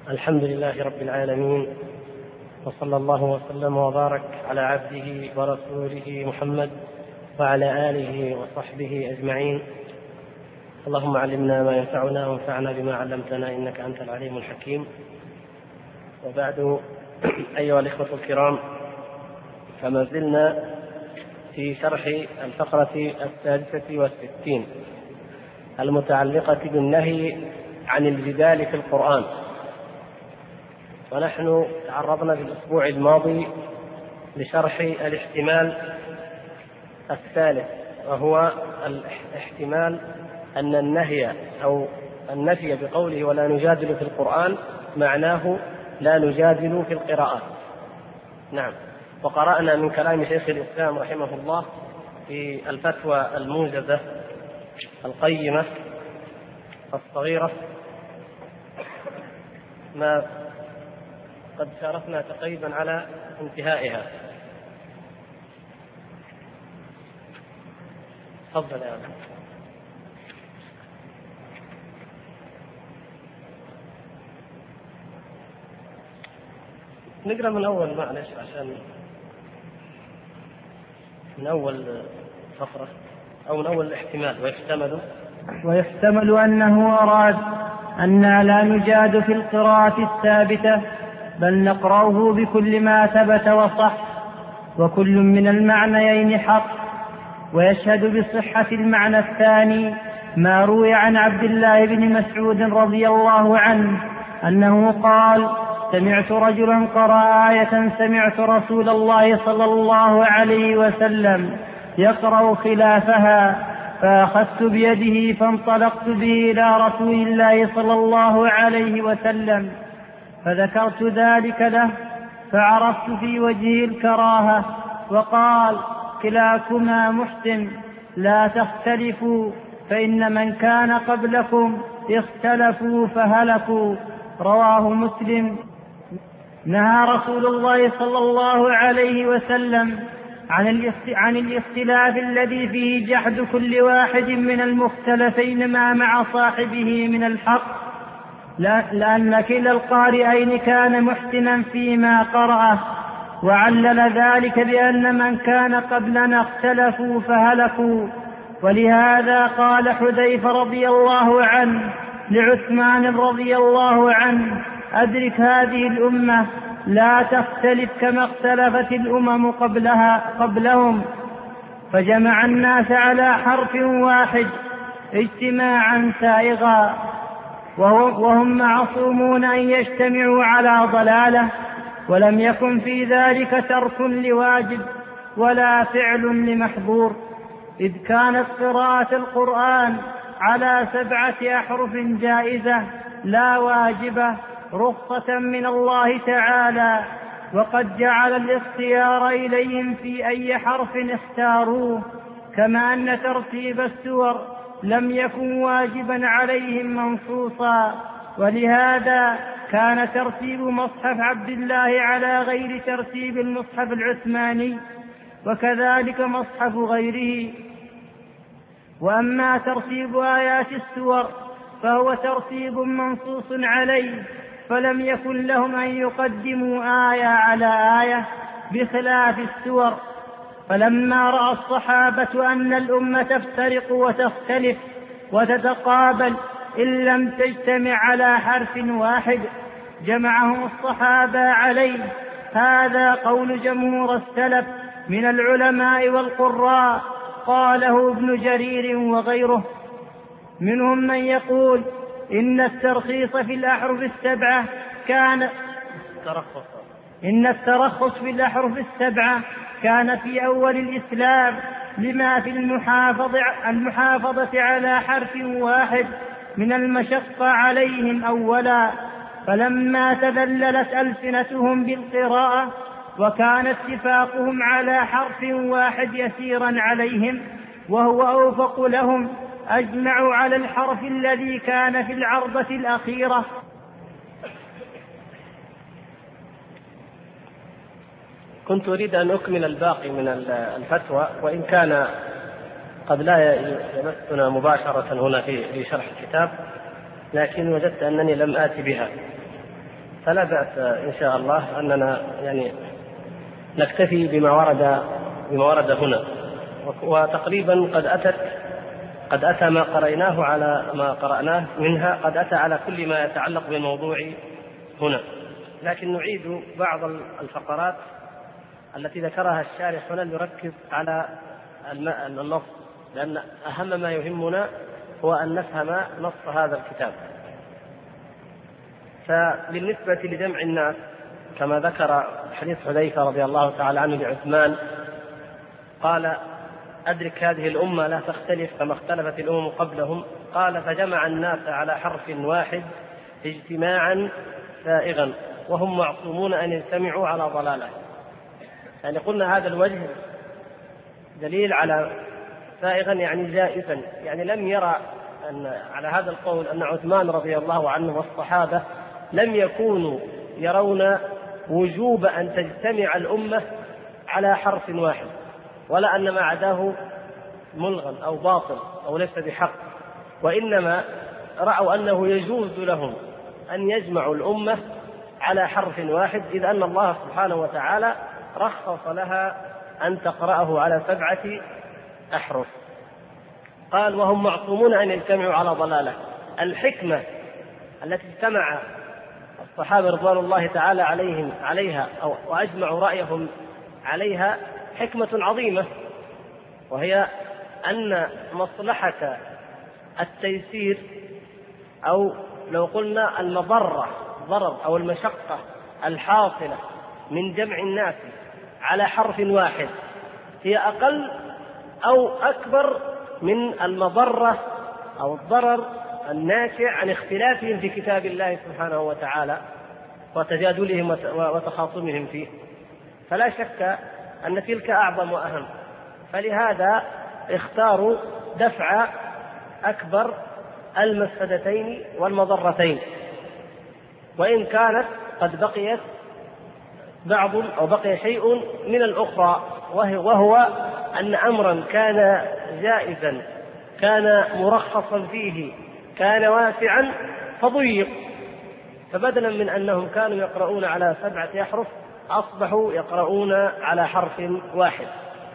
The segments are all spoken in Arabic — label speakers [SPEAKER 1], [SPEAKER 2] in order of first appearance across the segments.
[SPEAKER 1] الحمد لله رب العالمين، وصلى الله وسلم وبارك على عبده ورسوله محمد وعلى آله وصحبه أجمعين. اللهم علمنا ما ينفعنا وانفعنا بما علمتنا إنك أنت العليم الحكيم. وبعد، أيها الإخوة الكرام، فما زلنا في شرح الفقرة 66 المتعلقة بالنهي عن الجدال في القرآن. ونحن تعرضنا في الأسبوع الماضي لشرح الاحتمال الثالث، وهو الاحتمال أن النهي أو النفي بقوله ولا نجادل في القرآن معناه لا نجادل في القراءات. نعم، وقرأنا من كلام شيخ الإسلام رحمه الله في الفتوى الموجزة القيمة الصغيرة ما قد شاركنا تقريبا على انتهائها. تفضل يا أبا. نقرأ من أول، معلش، عشان من أول فقرة أو من أول الاحتمال.
[SPEAKER 2] ويحتمل أنه أراد أن لا نجاد في القراءة الثابتة، بل نقرأه بكل ما ثبت وصح، وكل من المعنيين حق. ويشهد بصحة المعنى الثاني ما روي عن عبد الله بن مسعود رضي الله عنه أنه قال: سمعت رجلا قرأ آية سمعت رسول الله صلى الله عليه وسلم يقرأ خلافها، فأخذت بيده فانطلقت به إلى رسول الله صلى الله عليه وسلم، فذكرت ذلك له، فعرفت في وجهه الكراهة، وقال: كلاكما محسن، لا تختلفوا، فإن من كان قبلكم اختلفوا فهلكوا. رواه مسلم. نهى رسول الله صلى الله عليه وسلم عن الاختلاف الذي فيه جحد كل واحد من المختلفين ما مع صاحبه من الحق، لأن كلا القارئين كان محسنا فيما قرأه، وعلل ذلك بأن من كان قبلنا اختلفوا فهلكوا. ولهذا قال حذيفة رضي الله عنه لعثمان رضي الله عنه: أدرك هذه الأمة، لا تختلف كما اختلفت الأمم قبلهم. فجمع الناس على حرف واحد اجتماعا سائغا، وهم معصومون أن يجتمعوا على ضلالة، ولم يكن في ذلك ترك لواجب ولا فعل لمحظور، إذ كانت قراءة القرآن على 7 أحرف جائزة لا واجبة، رخصة من الله تعالى، وقد جعل الاختيار إليهم في أي حرف اختاروه، كما أن ترتيب السور لم يكن واجبا عليهم منصوصا. ولهذا كان ترتيب مصحف عبد الله على غير ترتيب المصحف العثماني، وكذلك مصحف غيره. وأما ترتيب آيات السور فهو ترتيب منصوص عليه، فلم يكن لهم أن يقدموا آية على آية بخلاف السور. فلما رأى الصحابة أن الأمة تفترق وتختلف وتتقابل إن لم تجتمع على حرف واحد، جمعهم الصحابة عليه. هذا قول جمهور السلف من العلماء والقراء، قاله ابن جرير وغيره. منهم من يقول إن الترخيص في الأحرف السبعة كان في أول الإسلام لما في المحافظة على حرف واحد من المشقة عليهم أولا، فلما تذللت ألسنتهم بالقراءة وكان اتفاقهم على حرف واحد يسيرا عليهم وهو أوفق لهم، أجمعوا على الحرف الذي كان في العرضة الأخيرة.
[SPEAKER 1] كنت أريد أن أكمل الباقي من الفتوى، وإن كان قد لا يمسنا مباشرة هنا في شرح الكتاب، لكن وجدت أنني لم آتي بها. فلا بأس إن شاء الله أننا يعني نكتفي بما ورد هنا، وتقريبا قد أتى ما قرأناه على ما قرأناه منها، قد أتى على كل ما يتعلق بالموضوع هنا، لكن نعيد بعض الفقرات التي ذكرها الشارح هنا لنركز على النص، لأن أهم ما يهمنا هو أن نفهم نص هذا الكتاب. فبالنسبة لجمع الناس كما ذكر حديث حذيفة رضي الله تعالى عنه لعثمان قال: أدرك هذه الأمة لا تختلف كما اختلفت الأمم قبلهم. قال: فجمع الناس على حرف واحد اجتماعا سائغا وهم معصومون أن يجتمعوا على ضلالة. يعني قلنا هذا الوجه دليل على سائغا يعني جائزا، يعني لم يرى أن على هذا القول أن عثمان رضي الله عنه والصحابة لم يكونوا يرون وجوب أن تجتمع الأمة على حرف واحد، ولا أن ما عداه ملغى أو باطل أو ليس بحق، وإنما رأوا أنه يجوز لهم أن يجمعوا الأمة على حرف واحد، إذ أن الله سبحانه وتعالى رخص لها أن تقرأه على 7 أحرف. قال: وهم معصومون أن يجتمعوا على ضلالة. الحكمة التي اجتمع الصحابة رضوان الله تعالى عليها وأجمعوا رأيهم عليها حكمة عظيمة، وهي أن مصلحة التيسير، أو لو قلنا المضرة أو المشقة الحاصلة من جمع الناس على حرف واحد هي أقل أو أكبر من المضرة أو الضرر الناشئ عن اختلافهم في كتاب الله سبحانه وتعالى وتجادلهم وتخاصمهم فيه. فلا شك أن تلك أعظم وأهم، فلهذا اختاروا دفع أكبر المفسدتين والمضرتين، وإن كانت قد بقيت بقي شيء من الأخرى، وهو أن أمرا كان جائزا كان مرخصا فيه كان واسعا فضيق، فبدلا من أنهم كانوا يقرؤون على 7 أحرف أصبحوا يقرؤون على حرف واحد.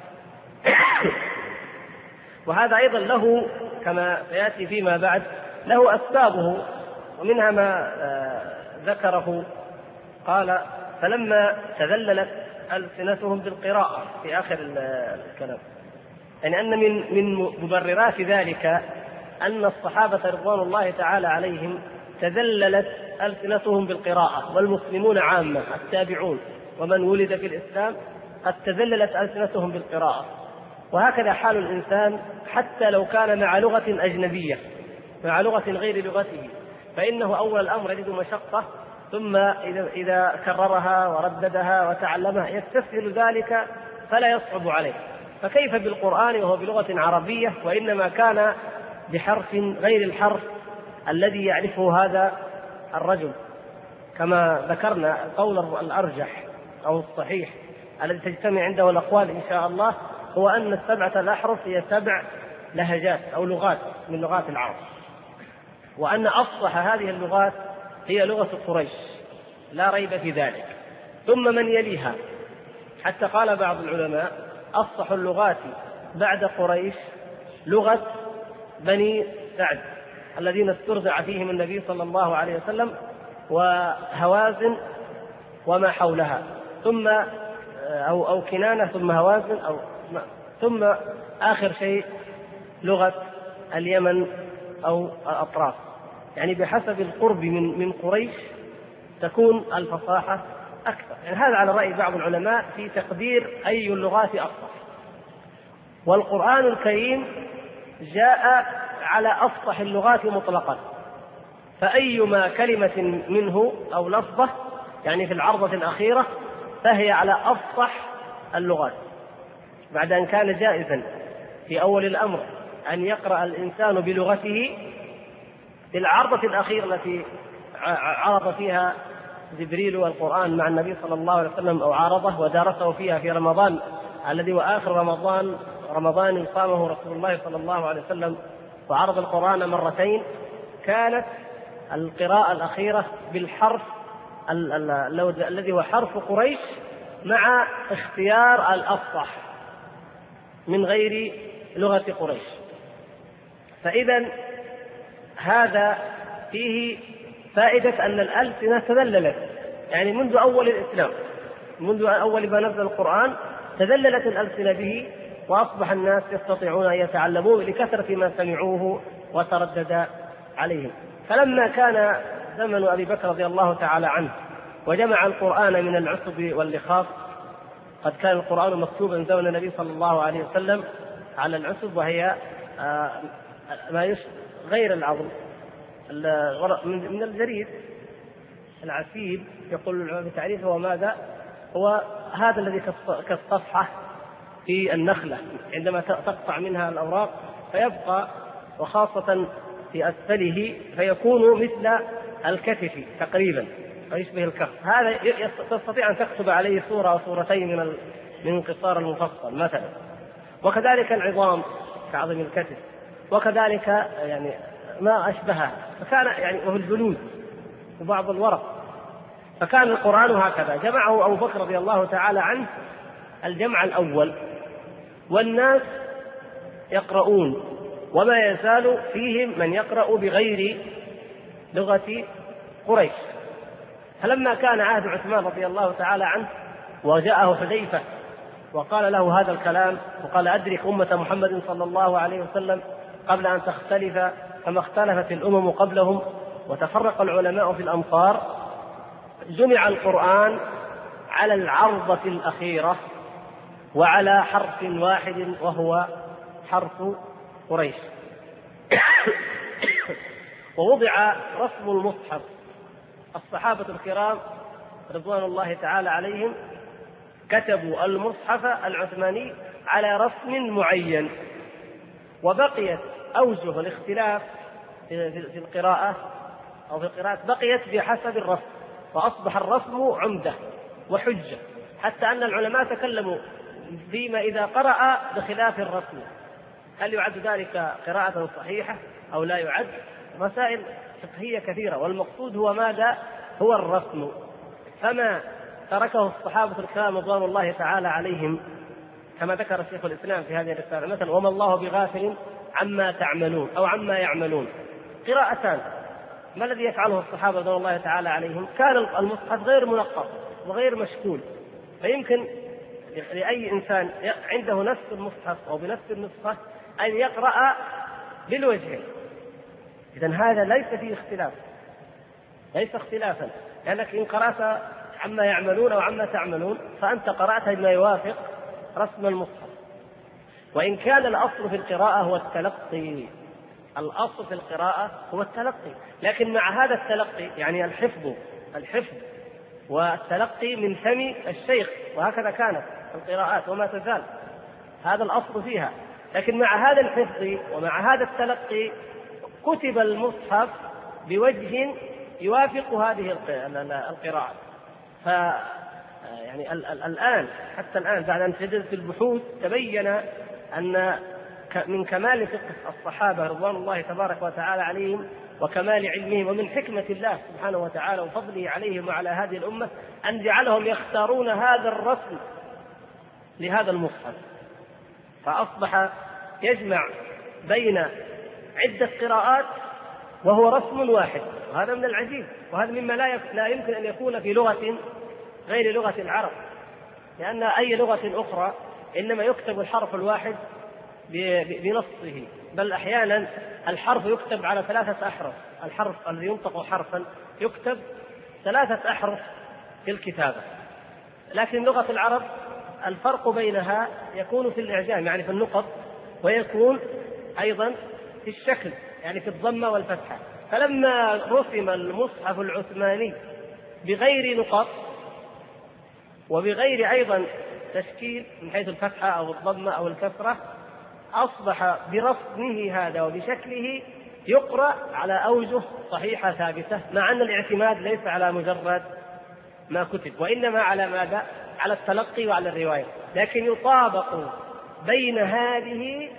[SPEAKER 1] وهذا أيضا له كما سيأتي فيما بعد له أسبابه، ومنها ما ذكره قال: فلما تذللت ألسنتهم بالقراءة في آخر الكلام، يعني أن من مبررات ذلك أن الصحابة رضوان الله تعالى عليهم تذللت ألسنتهم بالقراءة، والمسلمون عامة التابعون ومن ولد في الإسلام قد تذللت ألسنتهم بالقراءة. وهكذا حال الإنسان حتى لو كان مع لغة أجنبية، مع لغة غير لغته، فإنه أول الأمر يجد مشقة، ثم إذا كررها ورددها وتعلمها يستسهل ذلك فلا يصعب عليه. فكيف بالقرآن وهو بلغة عربية وإنما كان بحرف غير الحرف الذي يعرفه هذا الرجل؟ كما ذكرنا القول الأرجح أو الصحيح الذي تجتمع عنده الأقوال إن شاء الله هو أن 7 الأحرف هي 7 لهجات أو لغات من لغات العرب، وأن أفصح هذه اللغات هي لغة قريش لا ريب في ذلك، ثم من يليها، حتى قال بعض العلماء: أفصح اللغات بعد قريش لغة بني سعد الذين استرضع فيهم النبي صلى الله عليه وسلم، وهوازن وما حولها، ثم أو كنانة ثم هوازن ثم آخر شيء لغة اليمن أو الأطراف، يعني بحسب القرب من قريش تكون الفصاحة أكثر. يعني هذا على رأي بعض العلماء في تقدير أي اللغات أفصح. والقرآن الكريم جاء على أفصح اللغات مطلقا، فأيما كلمة منه أو لفظة يعني في العرضة الأخيرة فهي على أفصح اللغات، بعد أن كان جائزا في أول الأمر أن يقرأ الإنسان بلغته. في العرضة الأخيرة التي عرض فيها جبريل والقرآن مع النبي صلى الله عليه وسلم أو عارضه ودارسه فيها في رمضان الذي وآخر رمضان صامه رسول الله صلى الله عليه وسلم، وعرض القرآن مرتين، كانت القراءة الأخيرة بالحرف الذي هو حرف قريش مع اختيار الأفصح من غير لغة قريش. فإذا هذا فيه فائدة أن الألسنة تذللت، يعني منذ أول الإسلام، منذ أول ما نزل القرآن تذللت الألسنة به، وأصبح الناس يستطيعون أن يتعلموه لكثرة ما سمعوه وتردد عليهم. فلما كان زمن أبي بكر رضي الله تعالى عنه وجمع القرآن من العصب واللخاف، قد كان القرآن مكتوبا زمن النبي صلى الله عليه وسلم على العصب، وهي ما غير العظم من الجريد العسيب، يقول العلماء بتعريفه هو ماذا؟ هو هذا الذي كالصفحة في النخلة عندما تقطع منها الأوراق فيبقى، وخاصة في أسفله فيكون مثل الكتف تقريبا ويشبه الكف. هذا تستطيع أن تكتب عليه صورة أو صورتين من قصار المفصل مثلا. وكذلك العظام كعظم الكتف، وكذلك يعني ما أشبهها، فكان يعني وهو الجلود وبعض الورق. فكان القرآن هكذا جمعه أبو بكر رضي الله تعالى عنه الجمع الأول، والناس يقرؤون، وما يزال فيهم من يقرأ بغير لغة قريش. فلما كان عهد عثمان رضي الله تعالى عنه وجاءه حذيفة وقال له هذا الكلام وقال أدرك أمة محمد صلى الله عليه وسلم قبل أن تختلف كما اختلفت الأمم قبلهم وتفرق العلماء في الأمصار، جمع القرآن على العرضة الأخيرة وعلى حرف واحد وهو حرف قريش. ووضع رسم المصحف. الصحابة الكرام رضوان الله تعالى عليهم كتبوا المصحف العثماني على رسم معين، وبقيت أوجه الاختلاف في القراءة أو في القراءة بقيت بحسب الرسم، فأصبح الرسم عمدة وحجة، حتى أن العلماء تكلموا فيما إذا قرأ بخلاف الرسم هل يعد ذلك قراءة صحيحة أو لا يعد. مسائل فقهية كثيرة، والمقصود هو ماذا؟ هو الرسم. فما تركه الصحابة الكرام رضوان الله تعالى عليهم كما ذكر شيخ الإسلام في هذه الرسالة مثلا: وما الله بغافل عما تعملون أو عما يعملون، قراءتان. ما الذي يفعله الصحابة رضوان الله تعالى عليهم؟ كان المصحف غير منقط وغير مشكول، فيمكن لأي إنسان عنده نفس المصحف أو بنفس النسخة أن يقرأ بالوجهين. إذن هذا ليس فيه اختلاف، ليس اختلافا، لأنك إن قرأت عما يعملون أو عما تعملون فأنت قرأت بما يوافق رسم المصحف. وإن كان الأصل في القراءة هو التلقي، الأصل في القراءة هو التلقي، لكن مع هذا التلقي يعني الحفظ والتلقي من فم الشيخ، وهكذا كانت القراءات وما تزال هذا الأصل فيها. لكن مع هذا الحفظ ومع هذا التلقي كتب المصحف بوجه يوافق هذه القراءة. يعني الآن حتى الآن بعد أن تجدت البحوث تبين أن من كمال فقه الصحابة رضوان الله تبارك وتعالى عليهم وكمال علمهم ومن حكمة الله سبحانه وتعالى وفضله عليهم وعلى هذه الأمة أن جعلهم يختارون هذا الرسم لهذا المصحف، فأصبح يجمع بين عدة قراءات وهو رسم واحد. وهذا من العجيب، وهذا مما لا يمكن أن يكون في لغة غير لغة العرب، لأن أي لغة أخرى إنما يكتب الحرف الواحد بنصه، بل أحيانا الحرف يكتب على 3 أحرف، الحرف الذي ينطق حرفا يكتب 3 أحرف في الكتابة. لكن لغة العرب الفرق بينها يكون في الإعجام يعني في النقط، ويكون أيضا في الشكل يعني في الضمة والفتحة. فلما رسم المصحف العثماني بغير نقط وبغير أيضا تشكيل من حيث الفتحة أو الضمة أو الكسرة، أصبح برسمه هذا وبشكله يقرأ على أوجه صحيحة ثابتة، مع أن الاعتماد ليس على مجرد ما كتب، وإنما على ماذا؟ على التلقي وعلى الرواية، لكن يطابق بين هذه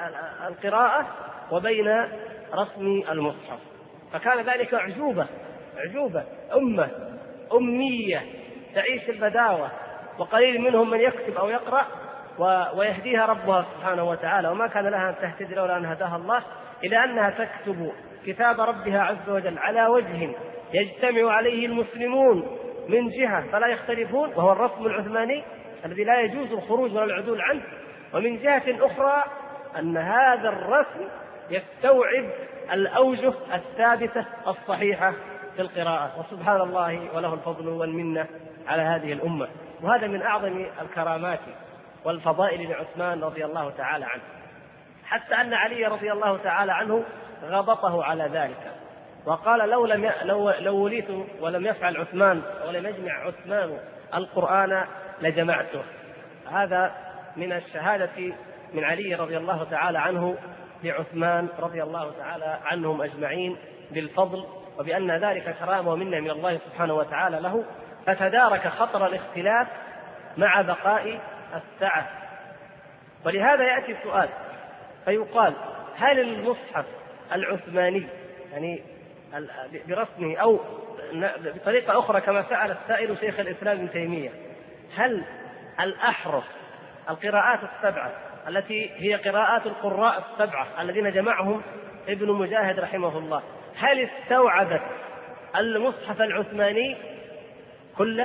[SPEAKER 1] القراءة وبين رسم المصحف. فكان ذلك أعجوبة، أمة أمية تعيش البداوة، وقليل منهم من يكتب أو يقرأ ويهديها ربها سبحانه وتعالى، وما كان لها أن تهتدي لولا أن هداها الله، إلى أنها تكتب كتاب ربها عز وجل على وجه يجتمع عليه المسلمون من جهة فلا يختلفون، وهو الرسم العثماني الذي لا يجوز الخروج ولا العدول عنه، ومن جهة أخرى أن هذا الرسم يستوعب الأوجه الثابتة الصحيحة في القراءة. وسبحان الله وله الفضل والمنة على هذه الأمة. وهذا من أعظم الكرامات والفضائل لعثمان رضي الله تعالى عنه، حتى أن علي رضي الله تعالى عنه غبطه على ذلك وقال لو وليت ولم يفعل عثمان ولم يجمع عثمان القرآن لجمعته. هذا من الشهادة من علي رضي الله تعالى عنه لعثمان رضي الله تعالى عنهم أجمعين بالفضل، وبأن ذلك كرامة ومنة من الله سبحانه وتعالى له، فتدارك خطر الاختلاف مع بقاء السعة. ولهذا يأتي السؤال فيقال: هل المصحف العثماني يعني برسمه أو بطريقة أخرى كما سأل السائل شيخ الإسلام ابن تيمية، هل الأحرف القراءات السبعة التي هي قراءات القراء السبعة الذين جمعهم ابن مجاهد رحمه الله، هل استوعبت المصحف العثماني كله؟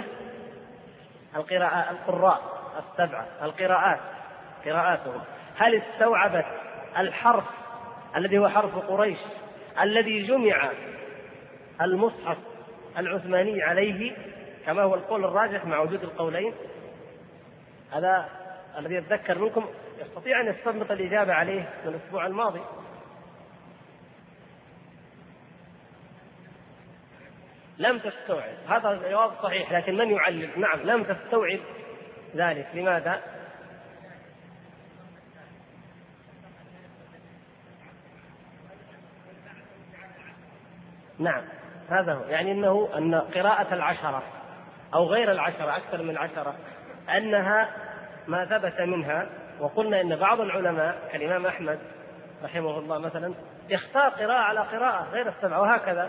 [SPEAKER 1] القراء السبعة قراءاتهم هل استوعبت الحرف الذي هو حرف قريش الذي جمع المصحف العثماني عليه، كما هو القول الراجح مع وجود القولين؟ هذا الذي يتذكر منكم يستطيع أن يستنبط الإجابة عليه من الأسبوع الماضي. لم تستوعب، هذا الجواب صحيح، لكن من يعلل؟ نعم، لم تستوعب ذلك. لماذا؟ نعم، هذا هو، يعني أن قراءة العشرة أو غير العشرة أكثر من العشرة أنها ما ثبت منها. وقلنا إن بعض العلماء كالإمام أحمد رحمه الله مثلا يختار قراءة على قراءة غير السبعة وهكذا.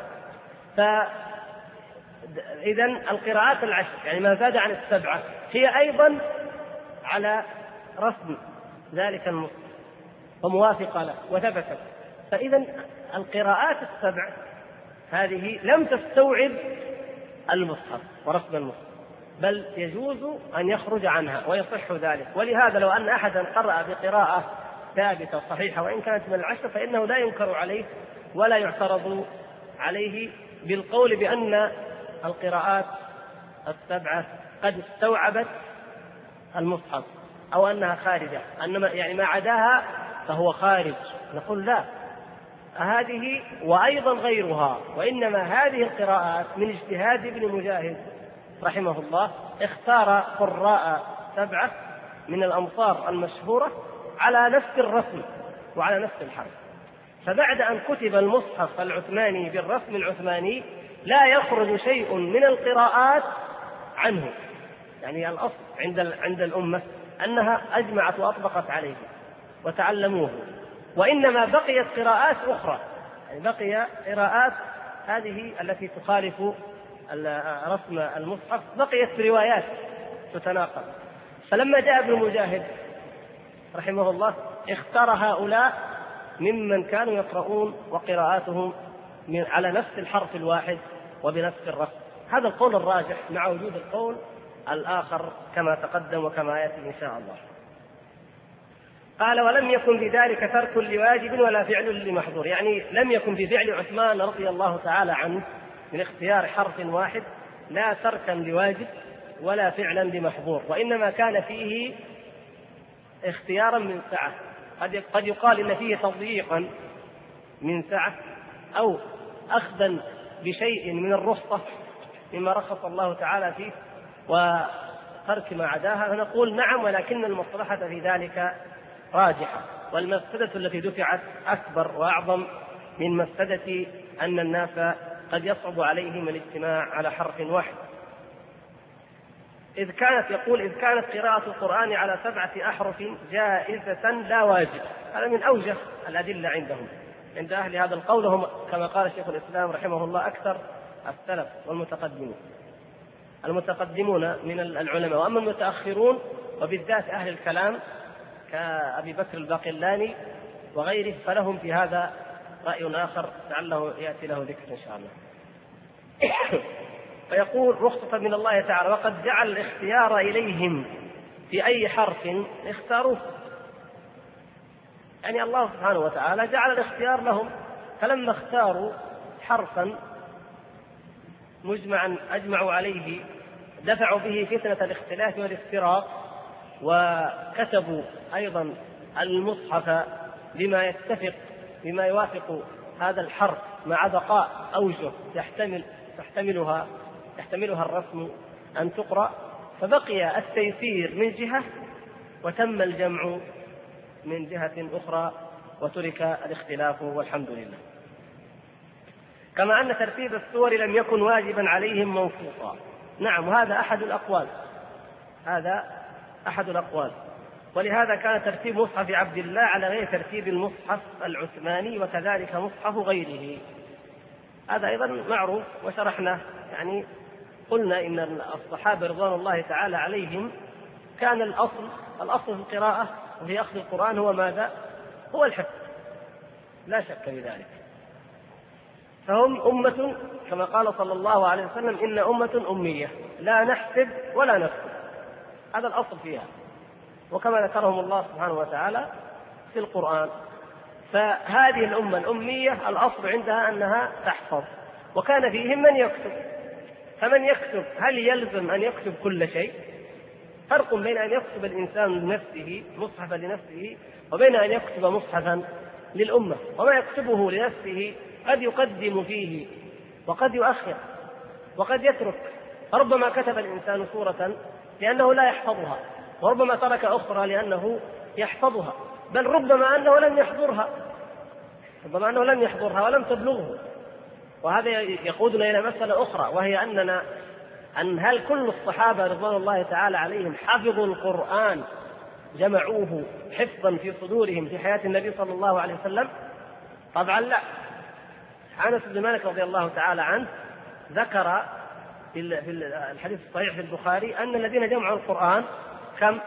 [SPEAKER 1] فإذا القراءات العشر يعني ما زاد عن السبعة هي أيضا على رسم ذلك المصحف وموافقة له وثبتت. فإذا القراءات السبع هذه لم تستوعب المصحف ورسم المصحف، بل يجوز أن يخرج عنها ويصح ذلك. ولهذا لو أن أحدا قرأ بقراءة ثابتة صحيحة وإن كانت من العشر فإنه لا ينكر عليه ولا يعترض عليه بالقول بأن القراءات السبعة قد استوعبت المصحف أو أنها خارجة، أنما يعني ما عداها فهو خارج. نقول لا، هذه وأيضا غيرها، وإنما هذه القراءات من اجتهاد ابن مجاهد رحمه الله، اختار قراء سبعة من الأمصار المشهورة على نفس الرسم وعلى نفس الحرف. فبعد أن كتب المصحف العثماني بالرسم العثماني لا يخرج شيء من القراءات عنه، يعني الأصل عند الأمة أنها أجمعت وأطبقت عليه وتعلموه، وإنما بقيت قراءات أخرى، يعني بقي قراءات هذه التي تخالف رسم المصحف بقيت بروايات تتناقض. فلما جاء ابن مجاهد رحمه الله اختار هؤلاء ممن كانوا يقرؤون وقراءاتهم على نفس الحرف الواحد وبنفس الرسم. هذا القول الراجح مع وجود القول الآخر كما تقدم وكما يأتي إن شاء الله. قال: ولم يكن بذلك ترك لواجب ولا فعل لمحظور، يعني لم يكن بفعل عثمان رضي الله تعالى عنه من اختيار حرف واحد لا تركا لواجب ولا فعلا لمحظور، وإنما كان فيه اختيارا من سعة. قد يقال إن فيه تضييقا من سعة أو أخذا بشيء من الرخصة مما رخص الله تعالى فيه وترك ما عداها، فنقول نعم، ولكن المصلحة في ذلك راجحة، والمفسدة التي دفعت أكبر وأعظم من مفسدة أن الناس قد يصعب عليهم الاجتماع على حرف واحد. إذ كانت قراءة القرآن على 7 أحرف جائزة لا واجب. هذا من أوجه الأدلة عندهم، عند أهل هذا القول، هم كما قال شيخ الإسلام رحمه الله أكثر السلف المتقدمون من العلماء. وأما المتأخرون وبالذات أهل الكلام كأبي بكر الباقلاني وغيره فلهم في هذا رأي آخر لعله يأتي له ذكر إن شاء الله. فيقول رخصة من الله تعالى: وقد جعل الاختيار إليهم في أي حرف اختاروه. يعني الله سبحانه وتعالى جعل الاختيار لهم، فلما اختاروا حرفا أجمعوا عليه دفعوا به فتنة الاختلاف والافتراق، وكتبوا أيضا المصحف بما يوافق هذا الحرف مع بقاء أوجه يحتملها الرسم أن تقرأ، فبقي التيسير من جهة وتم الجمع من جهة أخرى وترك الاختلاف والحمد لله. كما أن ترتيب السور لم يكن واجبا عليهم منصوصا. نعم، هذا أحد الأقوال. ولهذا كان ترتيب مصحف عبد الله على غير ترتيب المصحف العثماني، وكذلك مصحف غيره. هذا أيضا معروف وشرحناه. يعني قلنا إن الصحابة رضوان الله تعالى عليهم كان الأصل في القراءة وفي أخذ القرآن هو ماذا؟ هو الحفظ، لا شك في ذلك. فهم أمة كما قال صلى الله عليه وسلم: إن أمة أمية لا نحسب ولا نكتب. هذا الأصل فيها، وكما ذكرهم الله سبحانه وتعالى في القرآن. فهذه الأمة الأمية الأصل عندها أنها تحفظ، وكان فيهم من يكتب. فمن يكتب هل يلزم أن يكتب كل شيء؟ فرق بين أن يكتب الإنسان لنفسه مصحفا لنفسه وبين أن يكتب مصحفا للأمة. وما يكتبه لنفسه قد يقدم فيه وقد يؤخر وقد يترك. ربما كتب الإنسان سورة لأنه لا يحفظها، وربما ترك أخرى لأنه يحفظها، بل ربما أنه لم يحضرها ولم تبلغه. وهذا يقودنا إلى مسألة أخرى، وهي أن هل كل الصحابة رضوان الله تعالى عليهم حفظوا القرآن جمعوه حفظا في صدورهم في حياة النبي صلى الله عليه وسلم؟ طبعا لا. أنس بن مالك رضي الله تعالى عنه ذكر في الحديث الصحيح في البخاري أن الذين جمعوا القرآن كم؟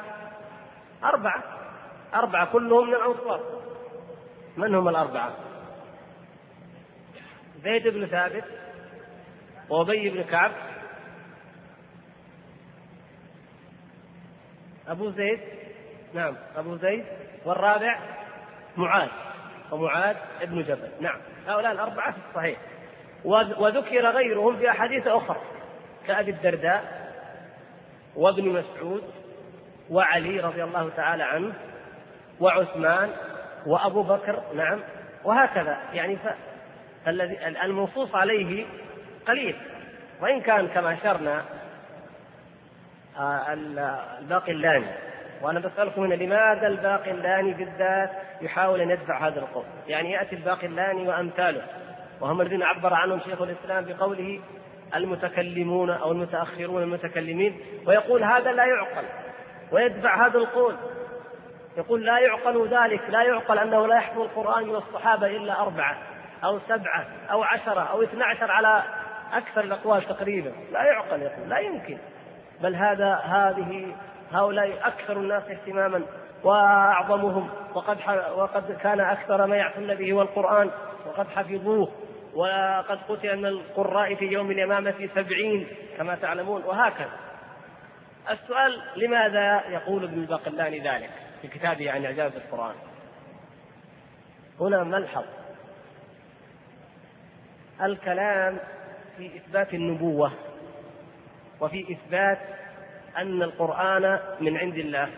[SPEAKER 1] 4 كلهم من الأنصار. من هم ال4؟ زيد بن ثابت وأبي بن كعب، أبو زيد، والرابع معاذ ابن جبل. نعم، هؤلاء 4 في الصحيح. وذكر غيرهم في أحاديث أخرى كأبي الدرداء وابن مسعود وعلي رضي الله تعالى عنه وعثمان وأبو بكر. نعم، وهكذا. يعني المنصوص عليه قليل، وإن كان كما أشرنا الباقلاني. وأنا بسألكم هنا لماذا الباقلاني بالذات يحاول أن يدفع هذا القول؟ يعني يأتي الباقلاني وأمثاله، وهم الذين عبر عنهم شيخ الإسلام بقوله المتكلمون أو المتأخرون المتكلمين، ويقول هذا لا يعقل، ويدفع هذا القول، يقول لا يعقل ذلك، لا يعقل أنه لا يحفظ القرآن من الصحابة إلا 4 أو 7 أو 10 أو 12 على أكثر الأقوال تقريبا. لا يعقل، يقول لا يمكن، بل هؤلاء أكثر الناس اهتماما وأعظمهم، وقد كان أكثر ما يعتنون به هو القرآن، وقد حفظوه، وقد قتل من القراء في يوم اليمامة 70 كما تعلمون، وهكذا. السؤال: لماذا يقول ابن الباقلاني ذلك في كتابه عن إعجاز القرآن؟ هنا ملحظ الكلام في إثبات النبوة وفي إثبات أن القرآن من عند الله.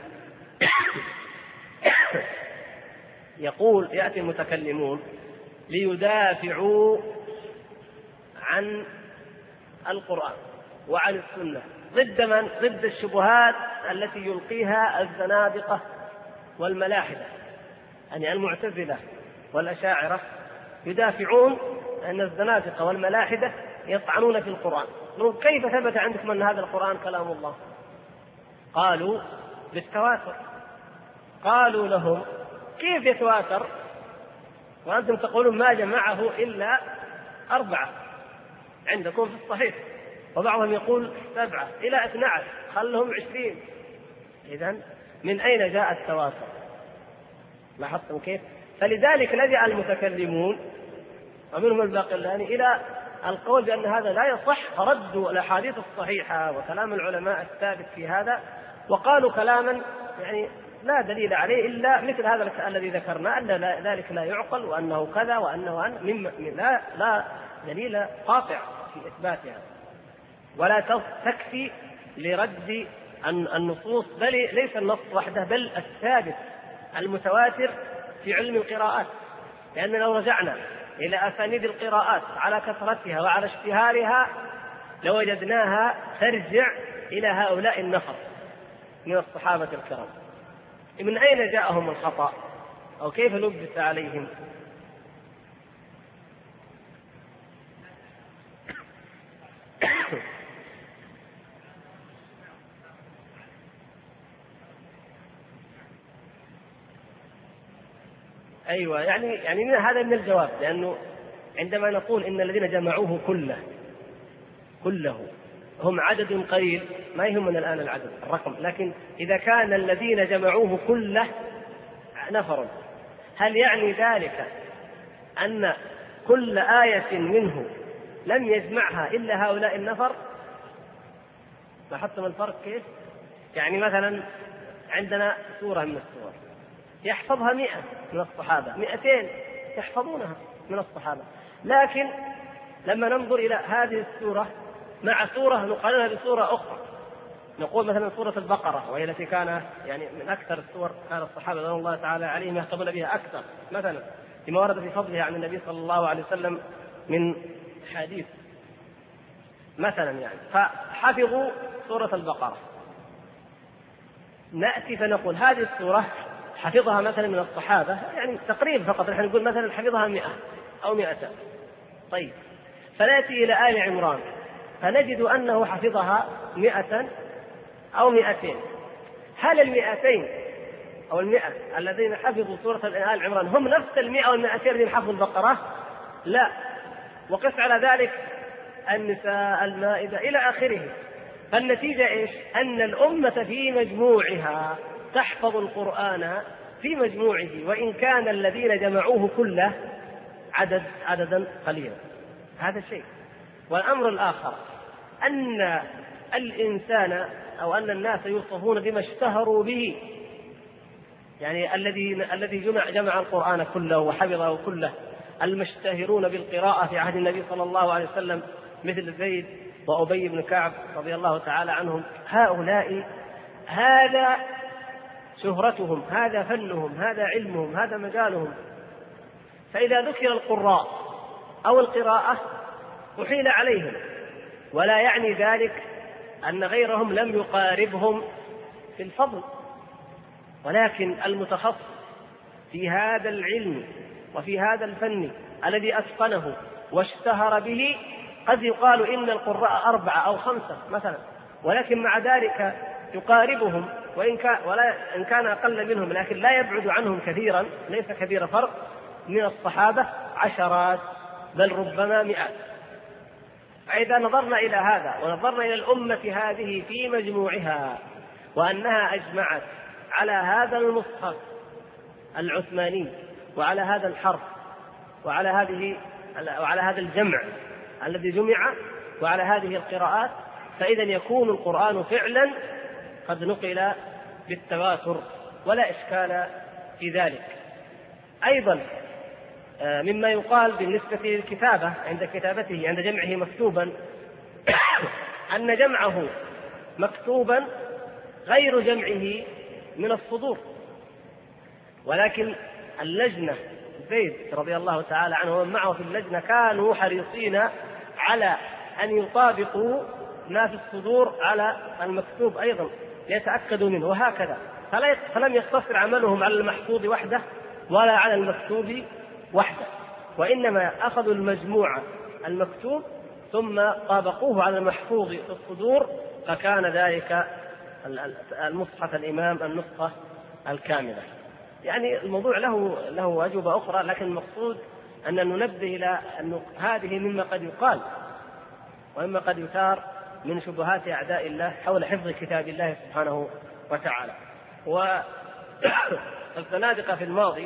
[SPEAKER 1] يأتي المتكلمون ليدافعوا عن القرآن وعن السنة ضد الشبهات التي يلقيها الزنادقة والملاحدة، يعني المعتزلة والأشاعرة. يدافعون أن الزنادقة والملاحدة يطعنون في القرآن. كيف ثبت عندكم أن هذا القرآن كلام الله؟ قالوا بالتواتر. قالوا لهم: كيف يتواتر وأنتم تقولون ما جمعه إلا 4؟ عندكم في الصحيح، وبعضهم يقول 7 إلى 12، خلهم 20. إذن من أين جاء التواتر؟ لاحظتم كيف؟ فلذلك لجأ المتكلمون ومنهم الباقلاني إلى القول بأن هذا لا يصح، فردوا الأحاديث الصحيحة وكلام العلماء الثابت في هذا، وقالوا كلاما يعني لا دليل عليه إلا مثل هذا الذي ذكرنا، أن ذلك لا يعقل، وأنه كذا وأنه لا دليل قاطع في إثباتها، ولا تكفي لرد النصوص، بل ليس النص وحده بل الثابت المتواتر في علم القراءات. لأن لو رجعنا إلى أسانيد القراءات على كثرتها وعلى اشتهارها لوجدناها ترجع إلى هؤلاء النفر من الصحابة الكرام. من أين جاءهم الخطأ أو كيف لبس عليهم؟ أيوة، يعني هذا من الجواب، لأنه عندما نقول إن الذين جمعوه كله هم عدد قليل، ما يهمنا الآن العدد الرقم، لكن إذا كان الذين جمعوه كله نفر، هل يعني ذلك أن كل آية منه لم يجمعها إلا هؤلاء النفر؟ لاحظتم الفرق كيف؟ يعني مثلا عندنا سورة من السور يحفظها 100 من الصحابة، 200 يحفظونها من الصحابة، لكن لما ننظر إلى هذه السورة مع سورة نقارنها بسورة أخرى، نقول مثلا سورة البقرة وهي التي كان يعني من أكثر السور كان الصحابة رضي الله تعالى عليهم يهتمون بها أكثر، مثلا لما ورد في فضلها عن النبي صلى الله عليه وسلم من حديث مثلا، يعني فحفظوا سورة البقرة، نأتي فنقول هذه السورة حفظها مثلا من الصحابة يعني تقريبا فقط، نحن نقول مثلا حفظها 100 أو 200. طيب فنأتي إلى آل عمران فنجد أنه حفظها 100 أو 200. هل 200 أو 100 الذين حفظوا سورة آل عمران هم نفس 100 أو 200 الذين حفظوا البقرة؟ لا. وقس على ذلك النساء، المائدة إلى آخره. فالنتيجة إيش؟ أن الأمة في مجموعها تحفظ القرآن في مجموعه، وإن كان الذين جمعوه كله عددا قليلا. هذا شيء. والأمر الآخر أن الإنسان أو أن الناس يوصفون بما اشتهروا به، يعني الذي جمع القرآن كله وحفظه كله، المشتهرون بالقراءة في عهد النبي صلى الله عليه وسلم مثل زيد وأبي بن كعب رضي الله تعالى عنهم، هؤلاء هذا شهرتهم، هذا فنهم، هذا علمهم، هذا مجالهم. فإذا ذكر القراء أو القراءة أحيل عليهم، ولا يعني ذلك أن غيرهم لم يقاربهم في الفضل، ولكن المتخصص في هذا العلم وفي هذا الفن الذي أتقنه واشتهر به قد يقال إن القراء 4 أو 5 مثلا، ولكن مع ذلك يقاربهم وإن كان أقل منهم، لكن لا يبعد عنهم كثيرا، ليس كبير فرق من الصحابة، عشرات بل ربما 100. فإذا نظرنا إلى هذا ونظرنا إلى الأمة هذه في مجموعها وأنها أجمعت على هذا المصحف العثماني وعلى هذا الحرف وعلى هذا الجمع الذي جمع وعلى هذه القراءات، فإذا يكون القرآن فعلا قد نقل بالتواتر ولا إشكال في ذلك. أيضا مما يقال بالنسبة للكتابة عند كتابته عند جمعه مكتوبا أن جمعه مكتوبا غير جمعه من الصدور، ولكن اللجنة زيد رضي الله تعالى عنه ومن معه في اللجنة كانوا حريصين على أن يطابقوا ما في الصدور على المكتوب أيضا ليتأكدوا منه، وهكذا فلم يقتصر عملهم على المحفوظ وحده ولا على المكتوب وحده، وإنما أخذوا المجموعة المكتوب ثم طابقوه على المحفوظ في الصدور، فكان ذلك المصحف الإمام النسخة الكاملة. يعني الموضوع له أجوبة أخرى، لكن المقصود أن ننبه إلى أن هذه مما قد يقال وإما قد يثار من شبهات أعداء الله حول حفظ كتاب الله سبحانه وتعالى. والزنادقة في الماضي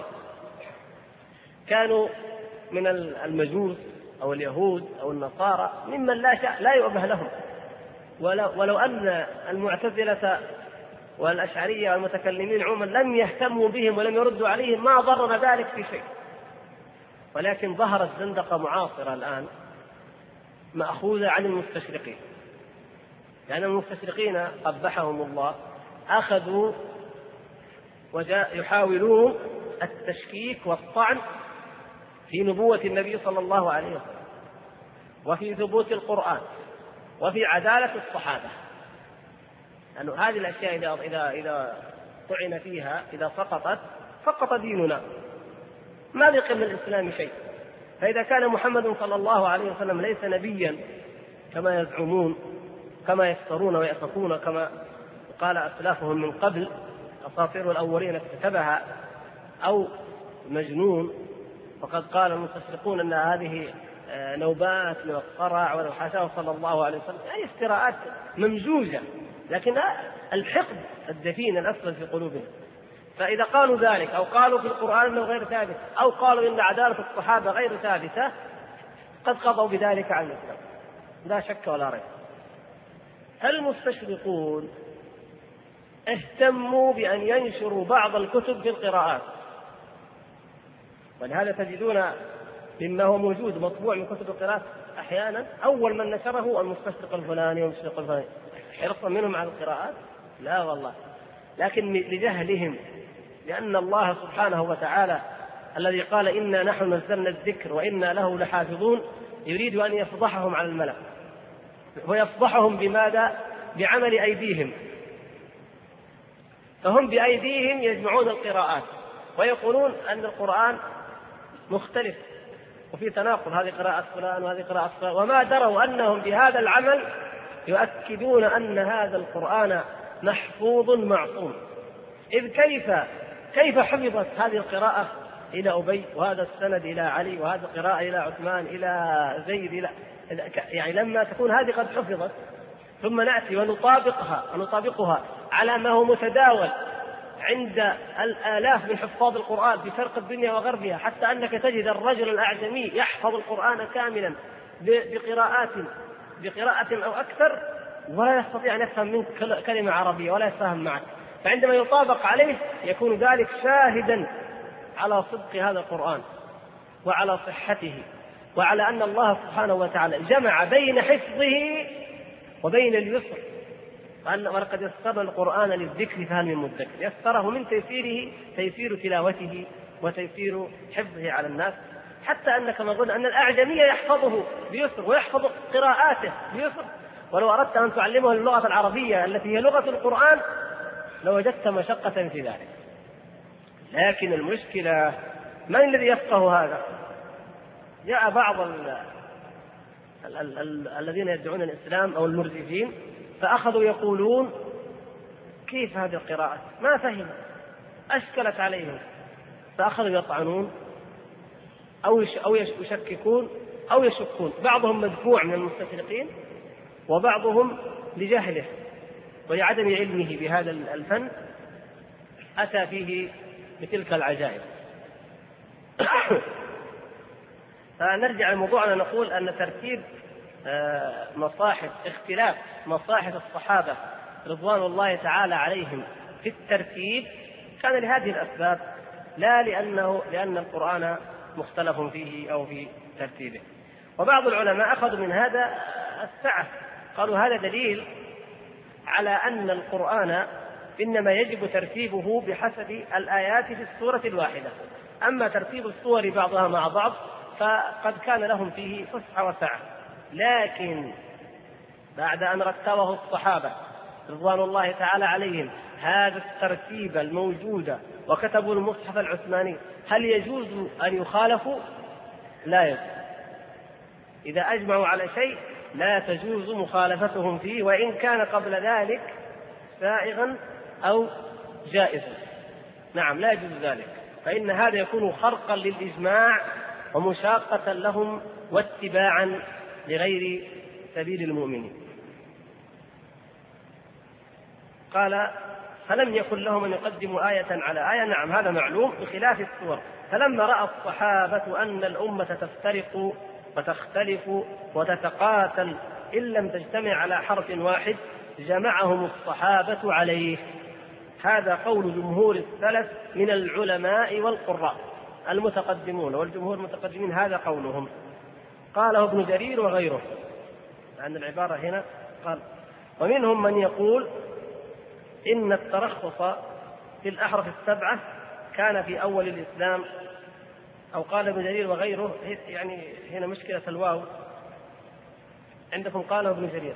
[SPEAKER 1] كانوا من المجوس أو اليهود أو النصارى ممن لا يؤبه لهم، ولو أن المعتزلة والأشعرية والمتكلمين عموما لم يهتموا بهم ولم يردوا عليهم ما ضرنا ذلك في شيء. ولكن ظهرت زندقة معاصرة الآن مأخوذة عن المستشرقين، لأن المستشرقين قبحهم الله أخذوا يحاولون التشكيك والطعن في نبوة النبي صلى الله عليه وسلم، وفي ثبوت القرآن، وفي عدالة الصحابة. لأن هذه الأشياء إذا طعن فيها، إذا سقط ديننا، ما بقي من الإسلام شيء. فإذا كان محمد صلى الله عليه وسلم ليس نبيا كما يزعمون، كما يفترون ويأفكون، كما قال أسلافهم من قبل أساطير الأولين اكتتبها، أو مجنون، وقد قال المستشرقون أن هذه نوبات من الصرع والحاشاه صلى الله عليه وسلم، أي افتراءات ممزوجة، لكن الحقد الدفين الأسفل في قلوبهم. فإذا قالوا ذلك أو قالوا في القرآن أنه غير ثابت أو قالوا إن عدالة الصحابة غير ثابتة، قد قضوا بذلك عن الإسلام لا شك ولا ريب. المستشرقون اهتموا بأن ينشروا بعض الكتب في القراءات، ولهذا تجدون مما هو موجود مطبوع من كتب القراءات أحيانا أول من نشره المستشرق الفلاني والمستشرق الفلاني، حرصا منهم على القراءات؟ لا والله، لكن لجهلهم، لأن الله سبحانه وتعالى الذي قال إنا نحن نزلنا الذكر وإنا له لحافظون يريد أن يفضحهم على الملأ، ويفضحهم بماذا؟ بعمل أيديهم. فهم بأيديهم يجمعون القراءات ويقولون أن القرآن مختلف وفي تناقض، هذه قراءة فلان وهذه قراءة فلان، وما دروا أنهم بهذا العمل يؤكدون أن هذا القرآن محفوظ معصوم. إذ كيف حفظت هذه القراءة إلى أبي، وهذا السند إلى علي، وهذا القراءة إلى عثمان، إلى زيد، يعني لما تكون هذه قد حفظت ثم نأتي ونطابقها على ما هو متداول عند الآلاف من حفاظ القرآن في شرق الدنيا وغربها، حتى أنك تجد الرجل الأعجمي يحفظ القرآن كاملا بقراءة أو أكثر، ولا يستطيع أن يفهم منك كلمة عربية ولا يفهم معك. فعندما يطابق عليه يكون ذلك شاهدا على صدق هذا القرآن وعلى صحته، وعلى أن الله سبحانه وتعالى جمع بين حفظه وبين اليسر، ولقد يسرنا القرآن للذكر فهل من مدكر. يسره من تيسيره تيسير تلاوته وتيسير حفظه على الناس، حتى أنك نظن أن الأعجمي يحفظه بيسر ويحفظ قراءاته بيسر، ولو أردت أن تعلمه اللغة العربية التي هي لغة القرآن لوجدت مشقة في ذلك. لكن المشكلة من الذي يفقه هذا؟ جاء بعض الذين يدعون الإسلام أو المرجفين فأخذوا يقولون كيف هذه القراءة، ما فهم، أشكلت عليهم، فأخذوا يطعنون أو يشككون أو يشكون. بعضهم مدفوع من المستشرقين، وبعضهم لجهله ولعدم علمه بهذا الفن أتى فيه بتلك العجائب. فنرجع لموضوعنا، نقول أن ترتيب اختلاف مصاحف الصحابة رضوان الله تعالى عليهم في الترتيب كان لهذه الأسباب، لا لأن القرآن مختلف فيه أو في ترتيبه. وبعض العلماء أخذوا من هذا السعة، قالوا هذا دليل على أن القرآن إنما يجب ترتيبه بحسب الآيات في السورة الواحدة، أما ترتيب السور بعضها مع بعض فقد كان لهم فيه فسحة وسعة. لكن بعد أن رتبه الصحابة رضوان الله تعالى عليهم هذا الترتيب الموجود وكتبوا المصحف العثماني، هل يجوز أن يخالفوا؟ لا يجوز. إذا أجمعوا على شيء لا تجوز مخالفتهم فيه، وإن كان قبل ذلك سائغا أو جائزا. نعم، لا يجوز ذلك، فإن هذا يكون خرقا للإجماع ومشاقة لهم واتباعا لغير سبيل المؤمنين. قال فلم يكن لهم أن يقدموا آية على آية. نعم هذا معلوم بخلاف السور. فلما رأى الصحابة أن الأمة تفترق وتختلف وتتقاتل إن لم تجتمع على حرف واحد جمعهم الصحابة عليه. هذا قول جمهور السلف من العلماء والقراء المتقدمون، والجمهور المتقدمين هذا قولهم. قاله ابن جرير وغيره، لأن العبارة هنا قال ومنهم من يقول إن الترخص في الأحرف السبعة كان في أول الإسلام، أو قال ابن جرير وغيره. يعني هنا مشكلة الواو عندكم، قاله ابن جرير،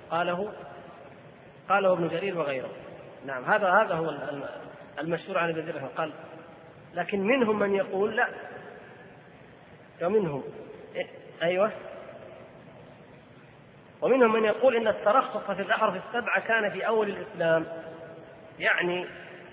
[SPEAKER 1] قاله ابن جرير وغيره. نعم هذا هو المشهور عن ابن جرير قال. لكن منهم من يقول لا، ومنهم ومنهم من يقول إن الترخص في الأحرف السبعة كان في أول الإسلام، يعني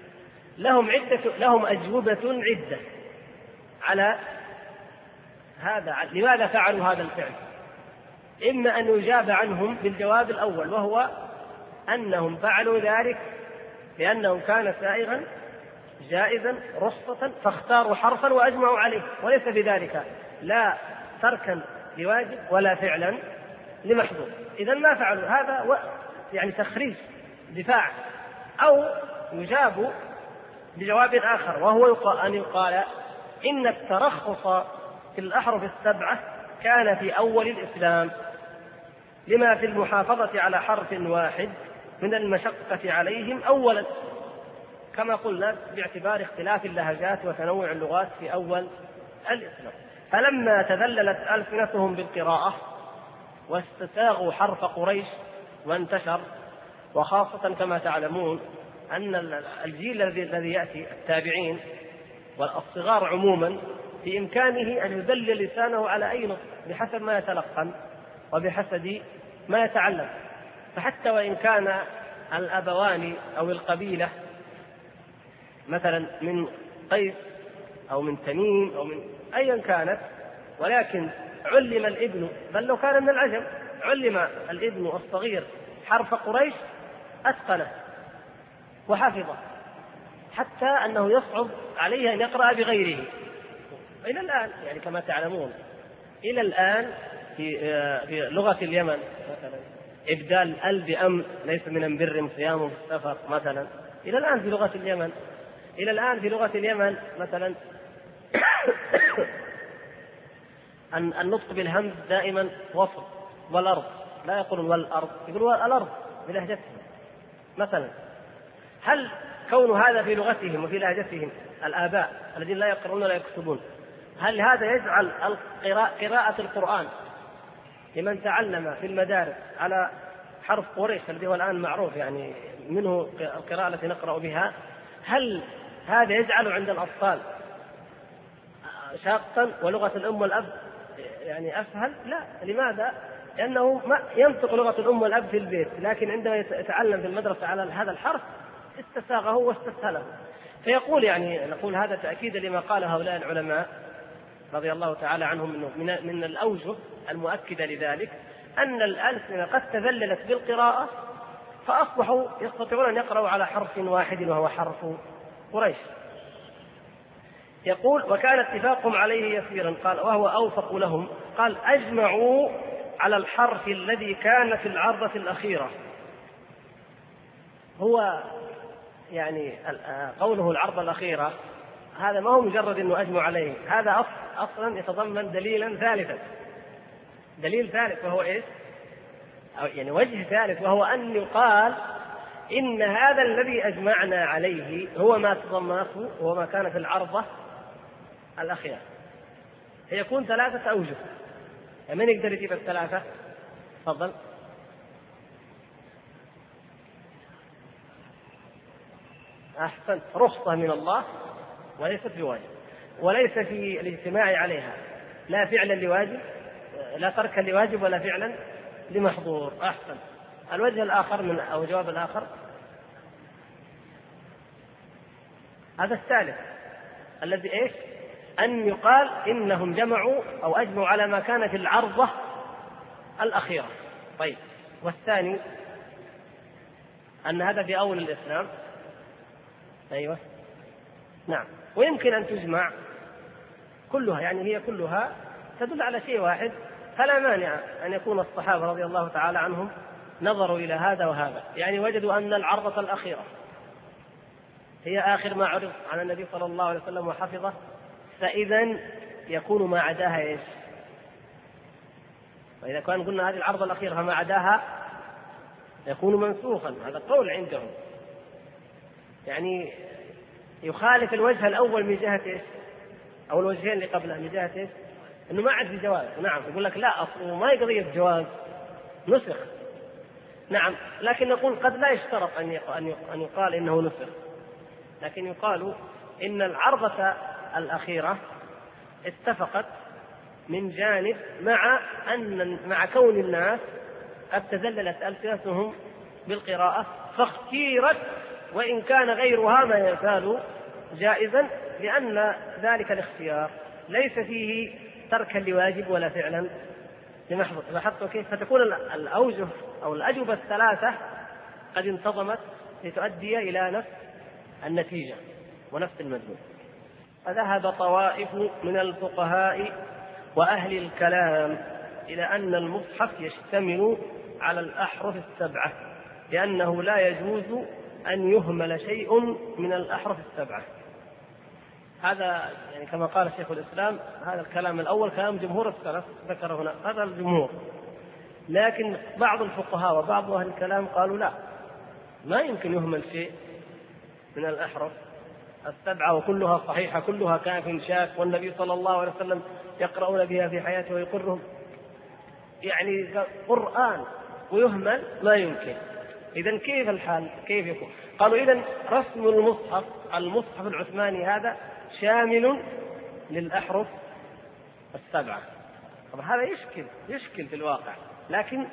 [SPEAKER 1] لهم أجوبة عدة على هذا، لماذا فعلوا هذا الفعل. إما أن يجاب عنهم بالجواب الأول، وهو أنهم فعلوا ذلك لأنه كان سائغا جائزا رخصة فاختاروا حرفا وأجمعوا عليه، وليس بذلك لا تركا لواجب ولا فعلا لمحظور. إذن ما فعلوا هذا يعني تخريج دفاع. أو يجاب بجواب آخر، وهو أن يقال إن الترخص في الأحرف السبعة كان في أول الإسلام لما في المحافظة على حرف واحد من المشقة عليهم أولا، كما قلنا باعتبار اختلاف اللهجات وتنوع اللغات في أول الإسلام. فلما تذللت ألسنتهم بالقراءة واستساغوا حرف قريش وانتشر، وخاصة كما تعلمون أن الجيل الذي يأتي التابعين والصغار عموما في إمكانه أن يدلل لسانه على أي نطق بحسب ما يتلقن وبحسب ما يتعلم. فحتى وإن كان الأبوان أو القبيلة مثلا من قيس أو من تميم أو من أيا كانت، ولكن علم الابن، بل لو كان من العجم علم الابن الصغير حرف قريش أتقنه وحفظه، حتى أنه يصعب عليه أن يقرأ بغيره إلى الآن. يعني كما تعلمون إلى الآن في لغة اليمن مثلا إبدال ال بأم ليس من بر صيام في السفر مثلا، إلى الآن في لغة اليمن مثلا النطق بالهمز دائما وصل، والأرض لا يقولون والأرض، يقولون الأرض بلهجتهم مثلا. هل كون هذا في لغتهم وفي لهجتهم الآباء الذين لا يقرؤون ولا يكتبون، هل هذا يجعل قراءة القرآن لمن تعلم في المدارس على حرف قريش الذي هو الآن معروف يعني منه القراءة التي نقرأ بها، هل هذا يجعل عند الأطفال شاقا ولغة الأم والأب يعني أسهل؟ لا. لماذا؟ لأنه ما ينطق لغة الأم والأب في البيت، لكن عندما يتعلم في المدرسة على هذا الحرف استساغه واستسهله. فيقول يعني نقول هذا تأكيد لما قال هؤلاء العلماء رضي الله تعالى عنهم من الأوجه المؤكدة لذلك أن الألسنة قد تذللت بالقراءة فأصبحوا يستطيعون أن يقرأوا على حرف واحد وهو حرف قريش. يقول وكان اتفاقهم عليه يسيرا، قال وهو أوفق لهم، قال أجمعوا على الحرف الذي كان في العرضة الأخيرة. هو يعني قوله العرضة الأخيرة هذا ما هو مجرد أنه أجمع عليه، هذا أصلا يتضمن دليلا ثالثا، دليل ثالث وهو إيش؟ يعني وجه ثالث، وهو أن يقال إن هذا الذي أجمعنا عليه هو ما تضمنته هو ما كان في العرضة الأخيرة. فيكون ثلاثة أوجه. من يقدر يجيب الثلاثة؟ تفضل. أحسن، رخصة من الله وليست بواجب، وليس في الاجتماع عليها لا فعلا لواجب لا تركا لواجب ولا فعلا لمحظور. أحسن. الوجه الآخر أو الجواب الآخر هذا الثالث الذي إيش؟ أن يقال إنهم جمعوا أو أجمعوا على ما كان في العرضة الأخيرة. طيب، والثاني أن هذا في أول الإسلام. أيوة نعم، ويمكن أن تجمع كلها، يعني هي كلها تدل على شيء واحد، فلا مانع أن يكون الصحابة رضي الله تعالى عنهم نظروا إلى هذا وهذا، يعني وجدوا أن العرضة الأخيرة هي آخر ما عرض على النبي صلى الله عليه وسلم وحفظه، فإذا يكون ما عداها إيش؟ وإذا كان قلنا هذه العرضة الأخيرة فما عداها يكون منسوخا، هذا قول عندهم، يعني يخالف الوجه الأول من جهة إيش؟ أو الوجهين اللي قبله من جهة إيش؟ إنه ما عاد في جواز. نعم، يقول لك لا، أصله ما هي قضية جواز، نسخ. نعم، لكن نقول قد لا يشترط أن يقال إنه نسخ، لكن يقال إن العرضة الأخيرة اتفقت من جانب مع كون الناس قد تذللت ألسنتهم بالقراءة فاختيرت، وإن كان غيرها ما يزال جائزا، لأن ذلك الاختيار ليس فيه تركا لواجب ولا فعلا لمحظور. لاحظتوا كيف؟ فتكون الأوجه أو الأجوبة الثلاثة قد انتظمت لتؤدي إلى نفس النتيجة ونفس المدلول. فذهب طوائف من الفقهاء وأهل الكلام إلى أن المصحف يشتمل على الأحرف السبعة، لأنه لا يجوز أن يهمل شيء من الأحرف السبعة. هذا يعني كما قال شيخ الإسلام، هذا الكلام الأول كلام جمهور السلف ذكر هنا، هذا الجمهور. لكن بعض الفقهاء وبعض أهل الكلام قالوا لا، ما يمكن يهمل شيء من الأحرف السبعة، وكلها صحيحة، كلها كاف شاف، والنبي صلى الله عليه وسلم يقرؤون بها في حياته ويقرهم، يعني قرآن ويهمل ما يمكن. إذن كيف الحال؟ كيف يكون؟ قالوا إذن رسم المصحف العثماني هذا شامل للأحرف السبعة. طب هذا يشكل في الواقع، لكن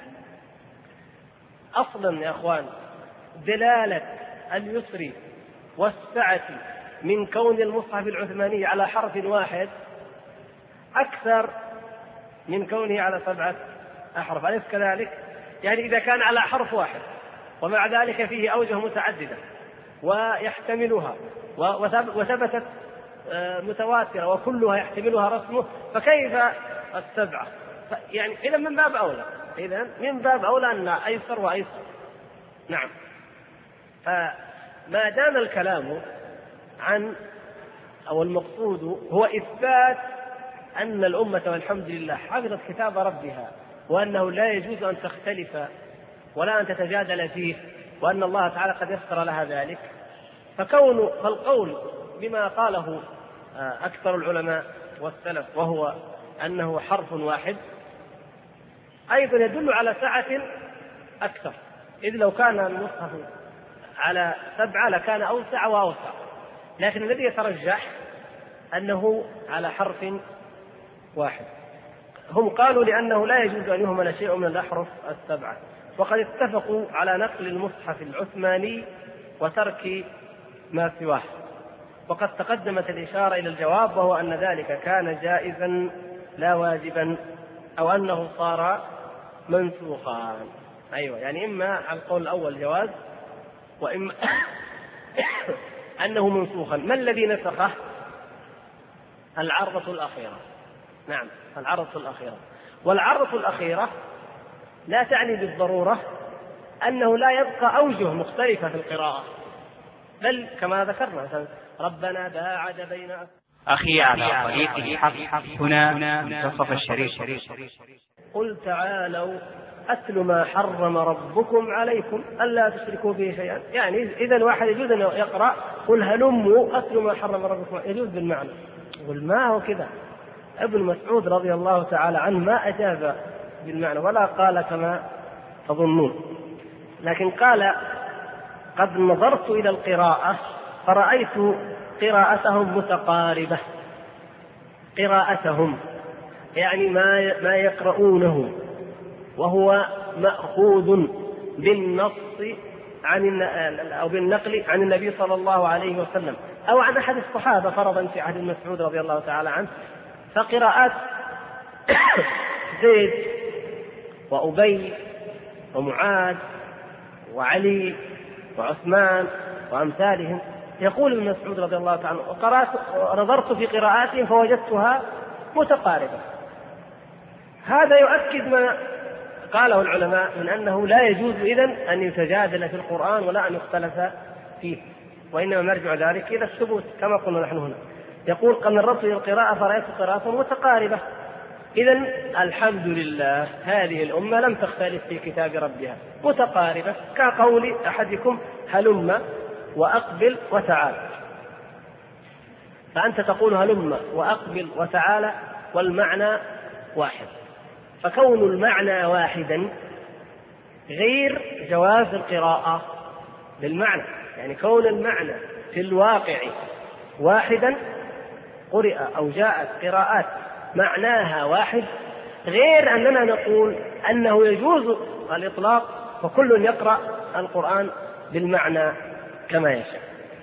[SPEAKER 1] أصلا يا أخوان دلالة اليسر والسعة من كون المصحف العثماني على حرف واحد أكثر من كونه على 7 أحرف، أليس كذلك؟ يعني إذا كان على حرف واحد ومع ذلك فيه أوجه متعددة ويحتملها وثبتت متواترة وكلها يحتملها رسمه، فكيف 7؟ يعني إذا من باب أولى أن أيسر وأيسر. نعم، فما دام الكلام عن أو المقصود هو إثبات أن الأمة والحمد لله حفظت كتاب ربها، وأنه لا يجوز أن تختلف ولا أن تتجادل فيه، وأن الله تعالى قد يسر لها ذلك، فالقول بما قاله أكثر العلماء والسلف وهو أنه حرف واحد أيضا يدل على سعة أكثر، إذ لو كان المصحف على 7 لكان أوسع وأوسع، لكن الذي يترجح أنه على حرف واحد. هم قالوا لأنه لا يجوز أن يهمل شيء من الأحرف السبعة، وقد اتفقوا على نقل المصحف العثماني وترك ما سواه، وقد تقدمت الإشارة إلى الجواب، وهو أن ذلك كان جائزا لا واجبا، أو أنه صار منسوخا. أيوة، يعني إما على القول الأول جواز، وإما أنه منسوخا. ما الذي نسخه؟ العرضة الأخيرة. نعم، العرضة الأخيرة. والعرضة الأخيرة لا تعني بالضرورة أنه لا يبقى أوجه مختلفة في القراءة، بل كما ذكرنا مثلا ربنا باعد بين
[SPEAKER 3] أخي على طريق الحق هنا منتصف الشريف.
[SPEAKER 1] قل تعالوا أتل ما حرم ربكم عليكم ألا تشركوا به شيئا. يعني إذا الواحد يجوز أن يقرأ قل هلموا أتل ما حرم ربكم، يجوز بالمعنى. يقول ما هو كذا. ابن مسعود رضي الله تعالى عنه ما أجاب بالمعنى ولا قال كما تظنون، لكن قال قد نظرت إلى القراءة فرأيت قراءتهم متقاربة، قراءتهم يعني ما يقرؤونه وهو مأخوذ بالنص أو بالنقل عن النبي صلى الله عليه وسلم أو عن أحد الصحابة فرضا في عهد مسعود رضي الله تعالى عنه. فقراءات زيد وأبي ومعاذ وعلي وعثمان وأمثالهم. يقول ابن مسعود رضي الله تعالى عنه: نظرت في قراءاتهم فوجدتها متقاربة. هذا يؤكد ما قاله العلماء من أنه لا يجوز إذن أن يتجادل في القرآن ولا أن يختلف فيه، وإنما مرجع ذلك إلى الثبوت كما قلنا نحن هنا. يقول: قد نظرت إلى القراءة فرأيت قراءة متقاربة. إذن الحمد لله هذه الأمة لم تختلف في كتاب ربها، متقاربة، كقول أحدكم هلم وأقبل وتعال، فأنت تقول هلم وأقبل وتعالى والمعنى واحد. فكون المعنى واحدا غير جواز القراءة بالمعنى، يعني كون المعنى في الواقع واحدا قرئ أو جاءت قراءات معناها واحد، غير أننا نقول أنه يجوز الإطلاق وكل يقرأ القرآن بالمعنى كما يشاء.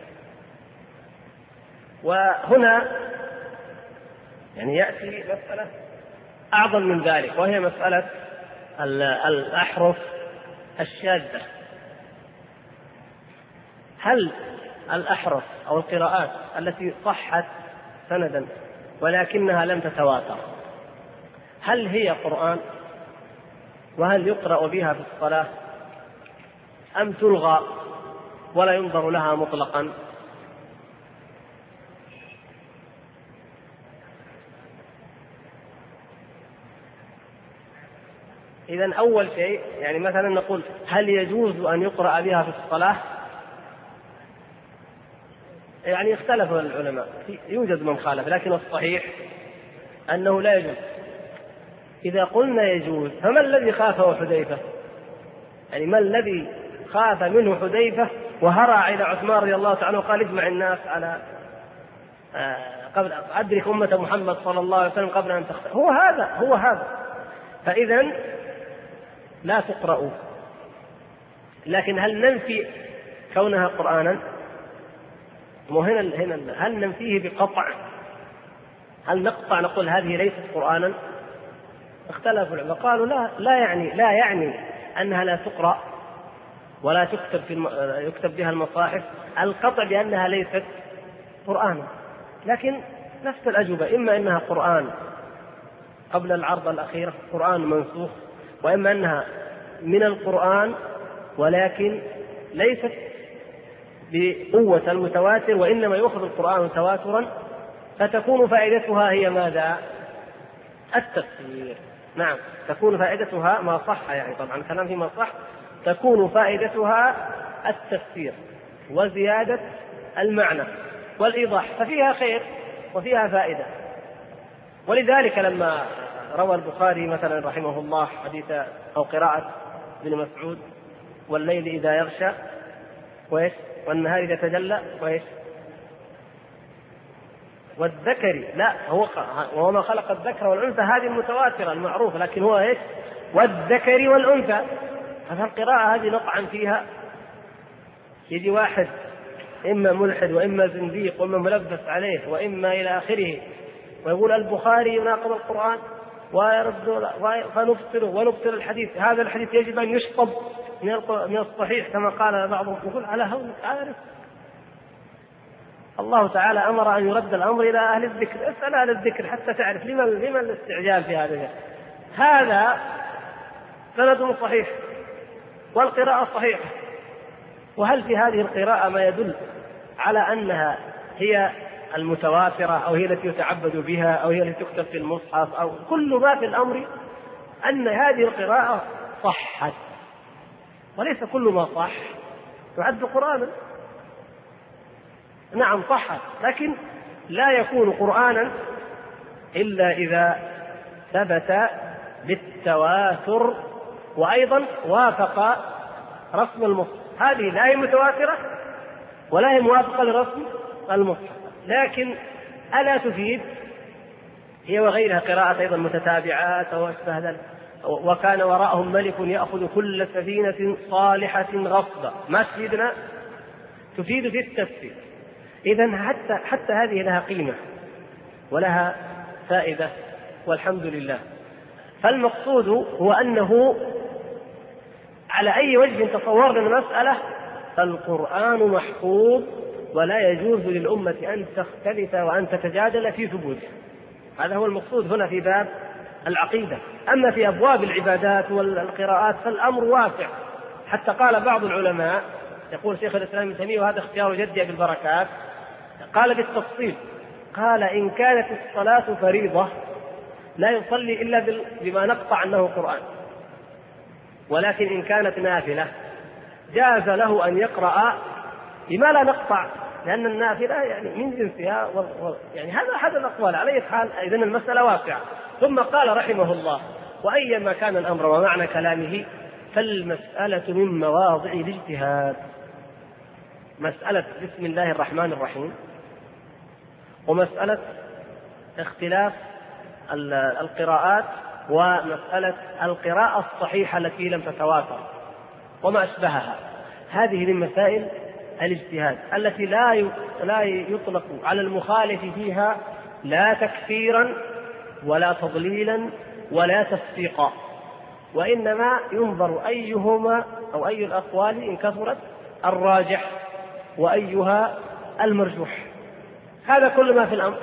[SPEAKER 1] وهنا يعني يأتي مسألة أعظم من ذلك، وهي مسألة الأحرف الشاذة. هل الأحرف أو القراءات التي صحت سندا ولكنها لم تتواتر هل هي قرآن؟ وهل يقرأ بها في الصلاة أم تلغى ولا ينظر لها مطلقا؟ إذن أول شيء يعني مثلا نقول: هل يجوز أن يقرأ بها في الصلاة؟ يعني اختلف العلماء، يوجد من خالف، لكن الصحيح أنه لا يجوز. إذا قلنا يجوز فما الذي خافه حذيفة؟ يعني ما الذي خاف منه حذيفة وهرع إلى عثمان رضي الله تعالى وقال: اجمع الناس على قبل أدرك أمة محمد صلى الله عليه وسلم قبل أن تختار. هو هذا. فإذن لا تقرأوا. لكن هل ننفي كونها قرآنا؟ هنا هل ننفيه بقطع؟ هل نقطع نقول هذه ليست قرآنا؟ اختلفوا العلماء، قالوا لا يعني أنها لا تقرأ ولا يكتب بها المصاحف، القطع بأنها ليست قرآنا. لكن نفس الأجوبة، إما أنها قرآن قبل العرض الأخيرة، قرآن منسوخ، وإما أنها من القرآن ولكن ليست بقوة المتواتر، وإنما يأخذ القرآن تواترا، فتكون فائدتها هي ماذا؟ التفسير. نعم، تكون فائدتها ما صح، يعني طبعا كلام فيما صح، تكون فائدتها التفسير وزيادة المعنى والإيضاح، ففيها خير وفيها فائدة. ولذلك لما روى البخاري مثلا رحمه الله حديث أو قراءة ابن مسعود: والليل إذا يغشى والنهار إذا تجلى والذكر، لا هو ما خلق الذكر والأنثى، هذه المتواترة المعروفة، لكن هو والذكر والأنثى. فالقراءة هذه نطعن فيها، يجي واحد إما ملحد وإما زنديق وإما ملبس عليه وإما إلى آخره ويقول البخاري يناقض القرآن فنبطله ونبطل الحديث. هذا الحديث يجب أن يشطب من الصحيح كما قال بعضهم. يقول: على هونك، عارف الله تعالى أمر أن يرد الأمر إلى أهل الذكر، اسأل أهل الذكر حتى تعرف لما الاستعجال في هذا سند صحيح والقراءة صحيحة. وهل في هذه القراءة ما يدل على أنها هي المتواترة أو هي التي يتعبد بها أو هي التي تكتب في المصحف أو كل ما في الأمر أن هذه القراءة صحت؟ وليس كل ما صح يعد قرآنا. نعم صحت، لكن لا يكون قرآنا إلا إذا ثبت بالتواتر وأيضا وافق رسم المصحف. هذه لا هي متواترة ولا هي موافقة لرسم المصحف، لكن ألا تفيد هي وغيرها قراءة أيضا متتابعات أو أشبه ذلك. وكان وراءهم ملك يأخذ كل سفينة صالحة غصبا، ما تفيدنا؟ تفيد في التفسير. إذن حتى هذه لها قيمة ولها فائدة والحمد لله. فالمقصود هو أنه على أي وجه تصورنا المسألة فالقرآن محفوظ ولا يجوز للأمة أن تختلف وأن تتجادل في ثبوته. هذا هو المقصود هنا في باب العقيدة. أما في أبواب العبادات والقراءات فالأمر واسع، حتى قال بعض العلماء، يقول شيخ الإسلام ابن تيمية وهذا اختيار جدي بالبركات، قال بالتفصيل، قال إن كانت الصلاة فريضة لا يصلي إلا بما نقطع أنه قرآن، ولكن إن كانت نافلة جاز له أن يقرأ بما لا نقطع، لأن النافلة يعني من جنسها يعني هذا أحد الأقوال. على أي حال إذن المسألة واسعة. ثم قال رحمه الله: وأيما كان الأمر ومعنى كلامه فالمسألة من مواضع الاجتهاد. مسألة بسم الله الرحمن الرحيم ومسألة اختلاف القراءات ومسألة القراءة الصحيحة التي لم تتواتر وما أشبهها، هذه من مسائل الاجتهاد التي لا يطلق على المخالف فيها لا تكفيرا ولا تضليلا ولا تفسيقا، وإنما ينظر أيهما أو أي الأقوال إن كثرت الراجح وأيها المرجوح. هذا كل ما في الأمر.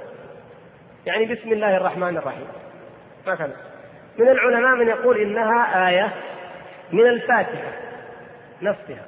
[SPEAKER 1] يعني بسم الله الرحمن الرحيم مثلا، من العلماء من يقول إنها آية من الفاتحة نفسها،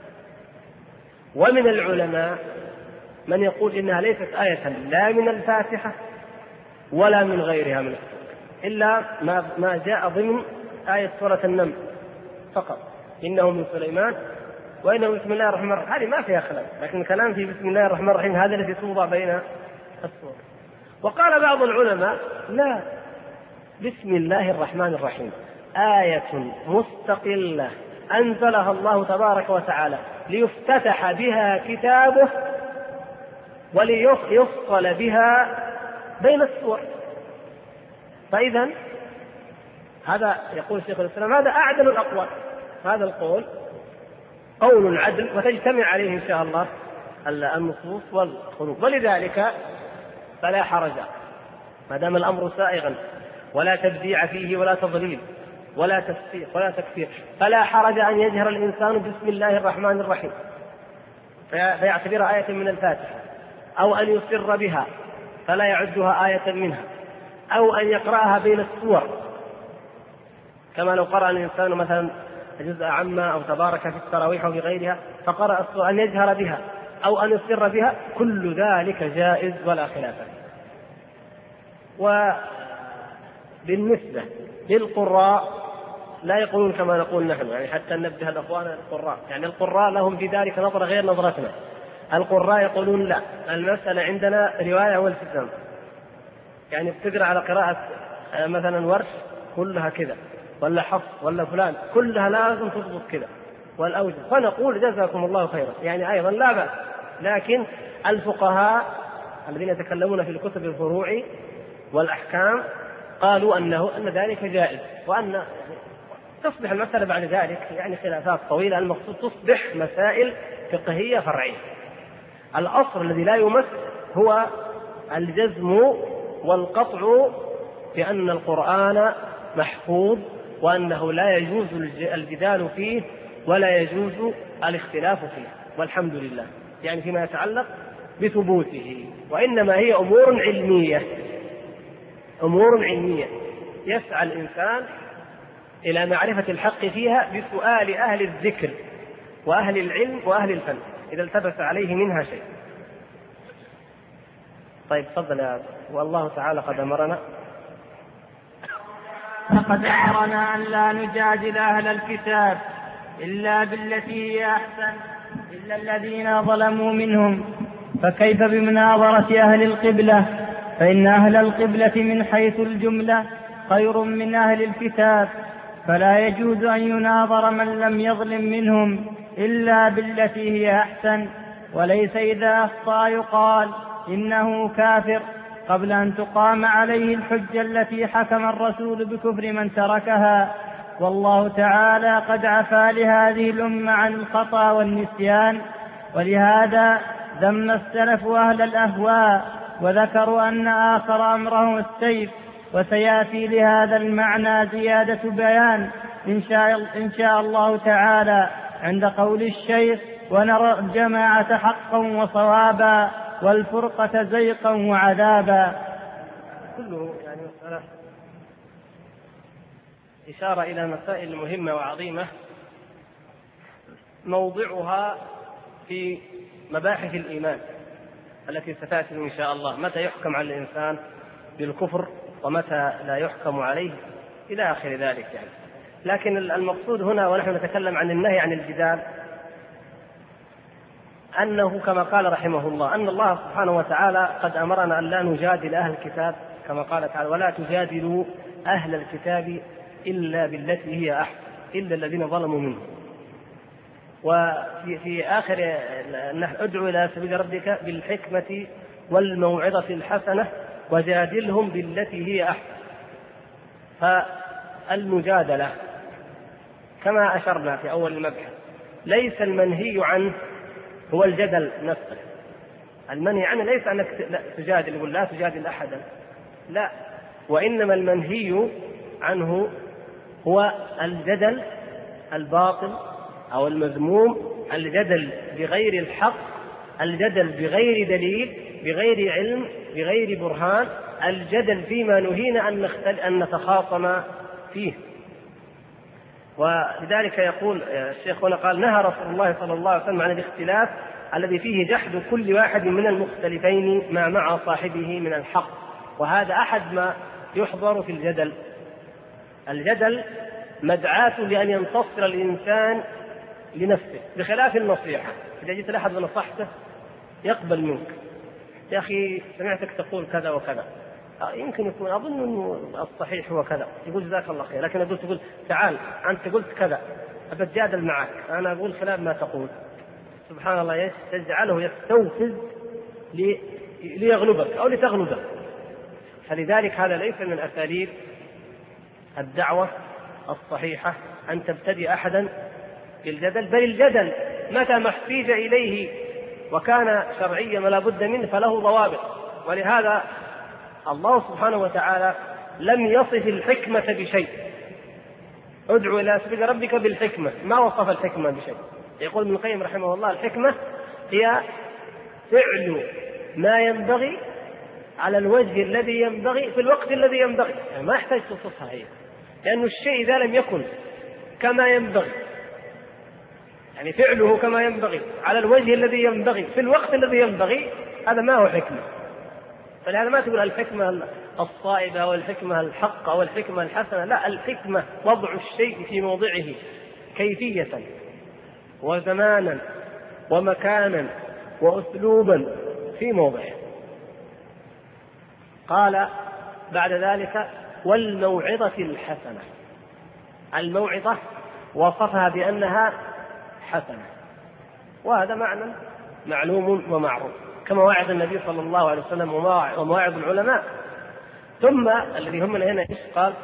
[SPEAKER 1] ومن العلماء من يقول إنها ليست آية لا من الفاتحة ولا من غيرها من السور، إلا ما جاء ضمن آية سورة النمل فقط، إنه من سليمان وإنه بسم الله الرحمن الرحيم، هذه ما فيها خلاف، لكن الكلام في بسم الله الرحمن الرحيم هذا الذي توضع بين السور. وقال بعض العلماء لا، بسم الله الرحمن الرحيم آية مستقلة أنزلها الله تبارك وتعالى ليفتتح بها كتابه وليفصل بها بين السور. فإذا هذا يقول شيخ الإسلام هذا أعدل الأقوال، هذا القول قول عدل وتجتمع عليه إن شاء الله النصوص والخروج. ولذلك فلا حرج ما دام الأمر سائغا ولا تبديع فيه ولا تضليل ولا تفسيق ولا تكفير، فلا حرج أن يجهر الإنسان بسم الله الرحمن الرحيم فيعتبرها آية من الفاتحة، أو أن يسر بها فلا يعدها آية منها، أو أن يقرأها بين السور كما لو قرأ الإنسان مثلا جزء عما أو تبارك في التراويح أو بغيرها فقرأ السور، أن يجهر بها أو أن يسر بها، كل ذلك جائز ولا خلاف فيه. وبالنسبة للقراء لا يقولون كما نقول نحن، يعني حتى ننبه الأخوان القراء، يعني القراء لهم في ذلك نظرة غير نظرتنا. القراء يقولون لا، المسألة عندنا رواية والتزام، يعني بتقرأ على قراءة مثلا ورش كلها كذا، ولا حفص ولا فلان كلها لازم تضبط كذا والأوجه، فنقول جزاكم الله خيرا، يعني أيضا لا بأس. لكن الفقهاء الذين يتكلمون في الكتب الفروع والأحكام قالوا أن ذلك جائز، وأن تصبح المسألة بعد ذلك يعني خلافات طويلة، المقصود تصبح مسائل فقهية فرعية. الأصل الذي لا يمس هو الجزم والقطع بأن القرآن محفوظ وأنه لا يجوز الجدال فيه ولا يجوز الاختلاف فيه، والحمد لله، يعني فيما يتعلق بثبوته. وإنما هي أمور علمية يسعى الإنسان إلى معرفة الحق فيها بسؤال أهل الذكر وأهل العلم وأهل الفن إذا التبس عليه منها شيء. طيب تفضل يا أبو. والله تعالى قد أمرنا
[SPEAKER 2] أن لا نجادل أهل الكتاب إلا بالتي هي أحسن إلا الذين ظلموا منهم، فكيف بمناظرة أهل القبلة؟ فإن أهل القبلة من حيث الجملة خير من أهل الكتاب، فلا يجوز أن يناظر من لم يظلم منهم إلا بالتي هي أحسن، وليس إذا أخطأ يقال إنه كافر قبل أن تقام عليه الحجة التي حكم الرسول بكفر من تركها. والله تعالى قد عفا لهذه الأمة عن الخطأ والنسيان، ولهذا ذم السلف أهل الأهواء وذكروا أن آخر أمرهم السيف، وسيأتي لهذا المعنى زيادة بيان إن شاء الله تعالى عند قول الشيخ: ونرى الجماعة حقا وصوابا والفرقة زيقا وعذابا.
[SPEAKER 1] كله يعني مسألة إشارة إلى مسائل مهمة وعظيمة موضعها في مباحث الإيمان التي ستأتي إن شاء الله، متى يحكم على الإنسان بالكفر ومتى لا يحكم عليه إلى آخر ذلك يعني. لكن المقصود هنا ونحن نتكلم عن النهي عن الجدال أنه كما قال رحمه الله أن الله سبحانه وتعالى قد أمرنا أن لا نجادل أهل الكتاب كما قال تعالى: ولا تجادلوا أهل الكتاب إلا بالتي هي أحسن إلا الذين ظلموا منهم. وفي آخر: ادعو إلى سبيل ربك بالحكمة والموعظة الحسنة وجادلهم بالتي هي أحسن. فالمجادلة كما أشرنا في أول المبحث ليس المنهي عنه هو الجدل نفسه. المنهي عنه ليس أنك تجادل، يقول لا تجادل أحدا، لا، وإنما المنهي عنه هو الجدل الباطل أو المذموم، الجدل بغير الحق، الجدل بغير دليل، بغير علم، بغير برهان، الجدل فيما نهينا أن نتخاصم فيه. ولذلك يقول الشيخ هنا قال: نهى رسول الله صلى الله عليه وسلم عن الاختلاف الذي فيه جحد كل واحد من المختلفين مع صاحبه من الحق. وهذا أحد ما يحضر في الجدل. الجدل مدعاة لأن ينتصر الإنسان لنفسه، بخلاف النصيحة. إذا جئت لأحد ونصحته يقبل منك: يا أخي سمعتك تقول كذا وكذا، يمكن يكون أظن أنه الصحيح هو كذا، يقول جزاك الله خير. لكن أقول تقول تعال أنت قلت كذا، أبتجادل معك، أنا أقول خلاف ما تقول، سبحان الله، تجعله يستوفز ليغلبك أو لتغلبك. فلذلك هذا ليس من أساليب الدعوة الصحيحة أن تبتدئ أحدا بالجدل، بل الجدل متى ما احتيج إليه وكان شرعيا ولا بد منه فله ضوابط. ولهذا الله سبحانه وتعالى لم يصف الحكمة بشيء. ادعو إلى سبيل ربك بالحكمة، ما وصف الحكمة بشيء. يقول ابن القيم رحمه الله: الحكمة هي فعل ما ينبغي على الوجه الذي ينبغي في الوقت الذي ينبغي. يعني ما يحتاج تصفها هي، لأن الشيء إذا لم يكن كما ينبغي، يعني فعله كما ينبغي على الوجه الذي ينبغي في الوقت الذي ينبغي، هذا ما هو حكمة. فلهذا ما تقول الحكمة الصائبة أو الحكمة الحق أو الحكمة الحسنة، لا، الحكمة وضع الشيء في موضعه كيفية وزمانا ومكانا وأسلوبا في موضعه. قال بعد ذلك: والموعظة الحسنة. الموعظة وصفها بأنها حسنة، وهذا معنى معلوم ومعروف كمواعظ النبي صلى الله عليه وسلم ومواعظ العلماء. ثم الذي هم هنا قال: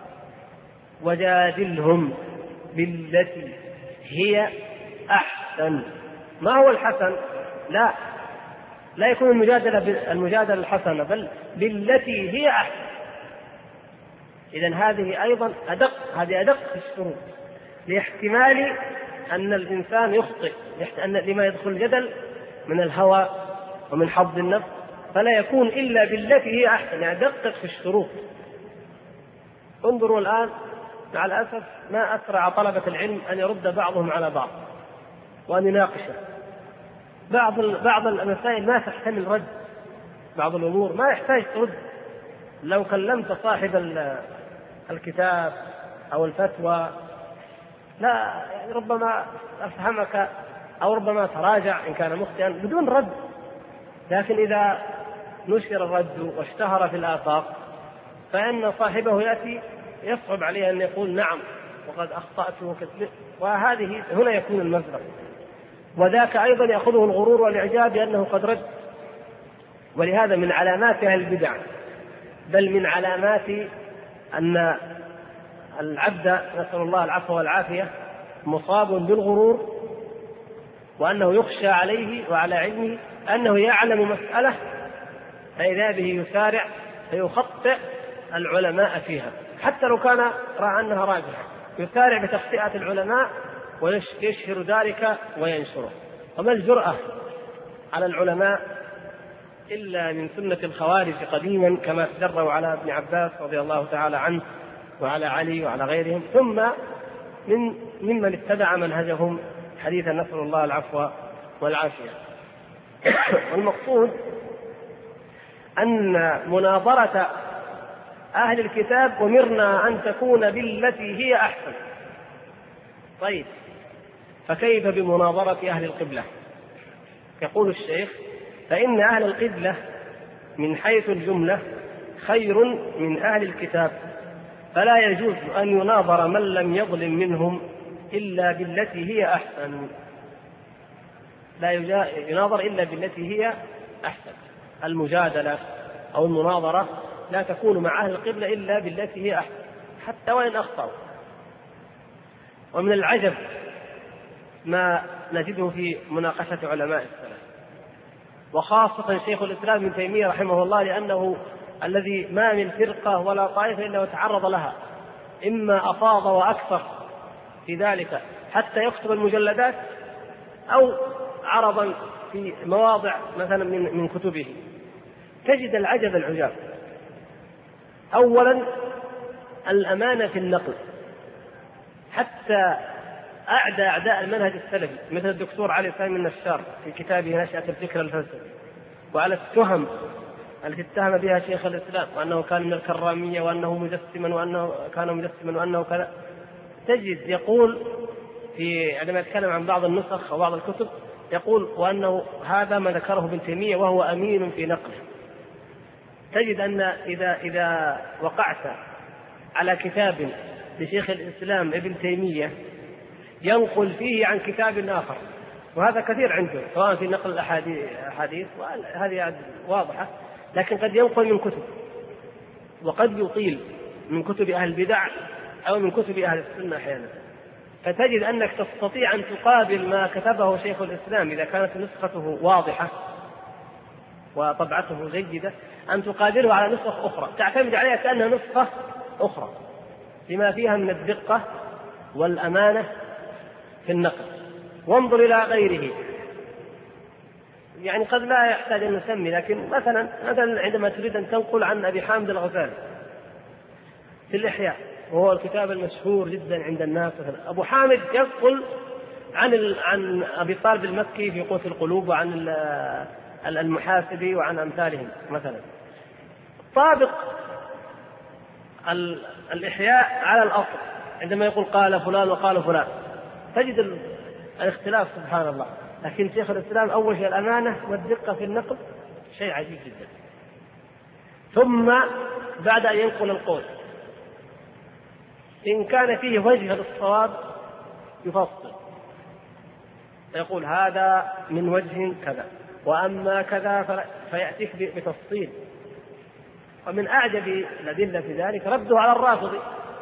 [SPEAKER 1] وجادلهم بالتي هي أحسن. ما هو الحسن؟ لا يكون المجادلة الحسنة، بل بالتي هي أحسن. إذن هذه أيضا أدق الشروط لاحتمال أن الإنسان يخطئ، لما يدخل الجدل من الهوى ومن حظ النفس، فلا يكون إلا بالتي هي أحسن. يعني دقق في الشروط. انظروا الآن مع الأسف ما أسرع طلبة العلم أن يرد بعضهم على بعض وأن يناقشه. بعض المسائل ما تحتمل رد، بعض الأمور ما يحتاج ترد. لو كلمت صاحب الكتاب أو الفتوى لا يعني ربما أفهمك أو ربما تراجع إن كان مخطئا بدون رد. لكن إذا نشر الرد واشتهر في الآفاق فإن صاحبه يأتي يصعب عليه أن يقول نعم وقد أخطأت وكذب، وهذه هنا يكون المصدر. وذاك أيضا يأخذه الغرور والإعجاب بأنه قد رد. ولهذا من علامات أهل البدع، بل من علامات أن العبد نسأل الله العفو والعافية مصاب بالغرور، وأنه يخشى عليه وعلى علمه أنه يعلم مسألة فإذا به يسارع فيخطئ العلماء فيها حتى لو كان رأى أنها راجحة. يسارع بتخطئة العلماء ويشهر ذلك وينشره. وما الجرأة على العلماء إلا من سنة الخوارج قديما، كما تجروا على ابن عباس رضي الله تعالى عنه وعلى علي وعلى غيرهم، ثم ممن اتبع منهجهم حديثا، نسأل الله العفو والعافية. والمقصود أن مناظرة أهل الكتاب أمرنا أن تكون بالتي هي أحسن. طيب، فكيف بمناظرة أهل القبلة؟ يقول الشيخ: فإن أهل القبلة من حيث الجملة خير من أهل الكتاب، فلا يجوز أن يناظر من لم يظلم منهم إلا بالتي هي أحسن. لا يناظر إلا بالتي هي أحسن. المجادلة أو المناظرة لا تكون مع أهل القبلة إلا بالتي هي أحسن، حتى وإن أخطأوا. ومن العجب ما نجده في مناقشة علماء السلف، وخاصة شيخ الإسلام ابن تيمية رحمه الله، لأنه الذي ما من فرقة ولا طائفة إلا وتعرض لها، إما أفاض وأكثر في ذلك حتى يكتب المجلدات، أو عرضا في مواضع مثلا من كتبه. تجد العجب العجاب. أولا الأمانة في النقل، حتى أعداء المنهج السلفي مثل الدكتور علي سامي النشار في كتابه نشأة الفكر الفلسفي، وعلى التهم التي اتهم بها شيخ الإسلام، وأنه كان من الكرامية، وأنه مجسما، وأنه كان مجسما، وأنه كذا. تجد يقول عندما يتكلم عن بعض النسخ أو بعض الكتب، يقول وأنه هذا ما ذكره ابن تيمية وهو أمين في نقله. تجد أن إذا وقعت على كتاب لشيخ الإسلام ابن تيمية ينقل فيه عن كتاب آخر، وهذا كثير عنده، سواء في نقل الأحاديث، وهذه واضحة، لكن قد ينقل من كتب، وقد يطيل من كتب أهل البدع أو من كتب أهل السنة أحيانا. فتجد أنك تستطيع أن تقابل ما كتبه شيخ الإسلام إذا كانت نسخته واضحة وطبعته جيدة، أن تقابله على نسخ أخرى تعتمد عليها كأنها نسخة أخرى، لما فيها من الدقة والأمانة في النقل. وانظر إلى غيره، يعني قد لا يحتاج أن نسمي، لكن مثلا عندما تريد أن تنقل عن أبي حامد الغزالي في الإحياء، وهو الكتاب المشهور جدا عند الناس، أبو حامد ينقل عن أبي طالب المكي في قوت القلوب، وعن المحاسبي، وعن أمثالهم مثلا. طابق الإحياء على الأصل عندما يقول قال فلان وقال فلان، تجد الاختلاف سبحان الله. لكن شيخ الإسلام أول شيء الأمانة والدقة في النقل، شيء عجيب جدا. ثم بعد أن ينقل القول، إن كان فيه وجه للصواب يفصل، يقول هذا من وجه كذا، وأما كذا، فيأتيك بتفصيل. ومن أعجب الأدلة في ذلك رده على الرافضي،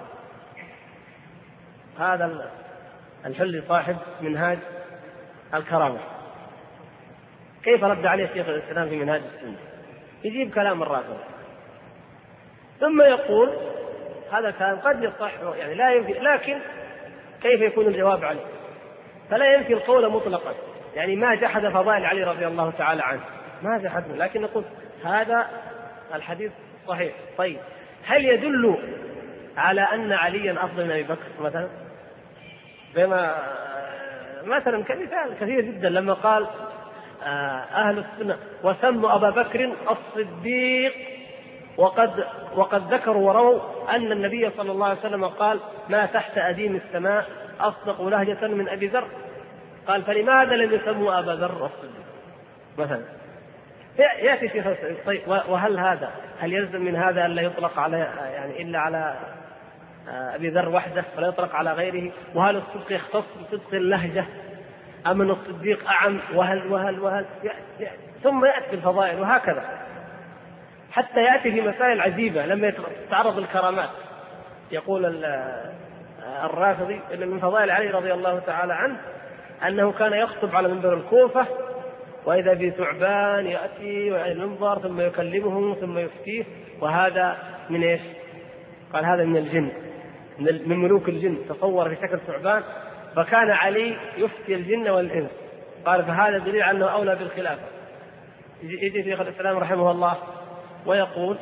[SPEAKER 1] هذا الحلي صاحب منهاج الكرامة، كيف رد عليه شيخ الإسلام في منهاج السنة؟ يجيب كلام الرافضي ثم يقول هذا كلام قد يصح، يعني لا ينفي، لكن كيف يكون الجواب عليه؟ فلا ينفي القول مطلقا، يعني ما جحد فضائل علي رضي الله تعالى عنه، ما جحده، لكن نقول هذا الحديث صحيح. طيب، هل يدل على أن عليا أفضل من أبي بكر مثلا؟ بما مثلا كمثال كثير جدا لما قال أهل السنة وسموا أبا بكر الصديق، وقد ذكروا ورووا أن النبي صلى الله عليه وسلم قال ما تحت أديم السماء أصدق لهجة من أبي ذر، قال فلماذا لم يسموا أبا ذر الصديق مثلا؟ يأتي شيخ. طيب، وهل يلزم من هذا أن لا يطلق على يعني إلا على أبي ذر وحده ولا يطلق على غيره؟ وهل الصدق يختص بصدق اللهجة أم أن الصديق أعم؟ وهل ثم يأتي بالفضائل، وهكذا حتى يأتي في مسائل عجيبة. لما يتعرض الكرامات يقول الرافضي إن من فضائل علي رضي الله تعالى عنه أنه كان يخطب على منبر الكوفة، وإذا بثعبان يأتي وعلى المنبر ثم يكلمهم ثم يفتيه، وهذا من إيش؟ قال هذا من الجن. من ملوك الجن تصور في شكل ثعبان، فكان علي يفتي الجن والإنس. قال فهذا دليل أنه أولى بالخلافة. يجي شيخ الإسلام رحمه الله ويقول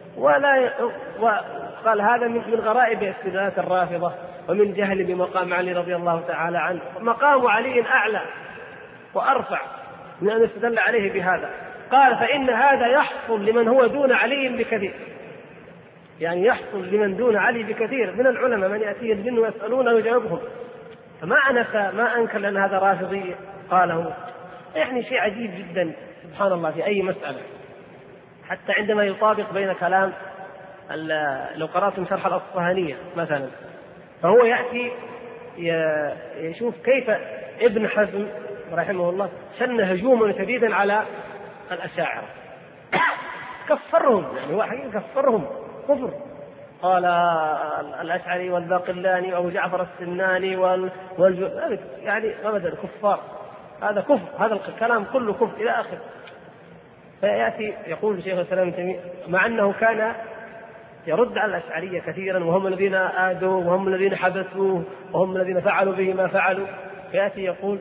[SPEAKER 1] وقال هذا من غرائب استدلالات الرافضة ومن جهل بمقام علي رضي الله تعالى عنه. مقام علي أعلى وأرفع من أن يستدل عليه بهذا. قال فإن هذا يحصل لمن هو دون علي بكثير، يعني يحصل لمن دون علي بكثير من العلماء من يأتيه الجن ويسألون ويجاوبهم. ما أنكر لأن هذا رافضي قاله. يعني شيء عجيب جدا سبحان الله في أي مسألة، حتى عندما يطابق بين كلام لو قرأتم شرح الأصفهانية مثلا، فهو يأتي يشوف كيف ابن حزم رحمه الله شن هجوما شديدا على الأشاعرة، كفرهم، يعني هو حقيقة كفرهم كفر. قال الأشعري والباقلاني وأبو جعفر السناني يعني أبدا كفار، هذا كفر، هذا الكلام كله كفر إلى آخر. فيأتي يقول شيخ الإسلام ابن تيمية مع أنه كان يرد على الأشعرية كثيرا وهم الذين آذوا وهم الذين حبسوه وهم الذين فعلوا به ما فعلوا، فيأتي يقول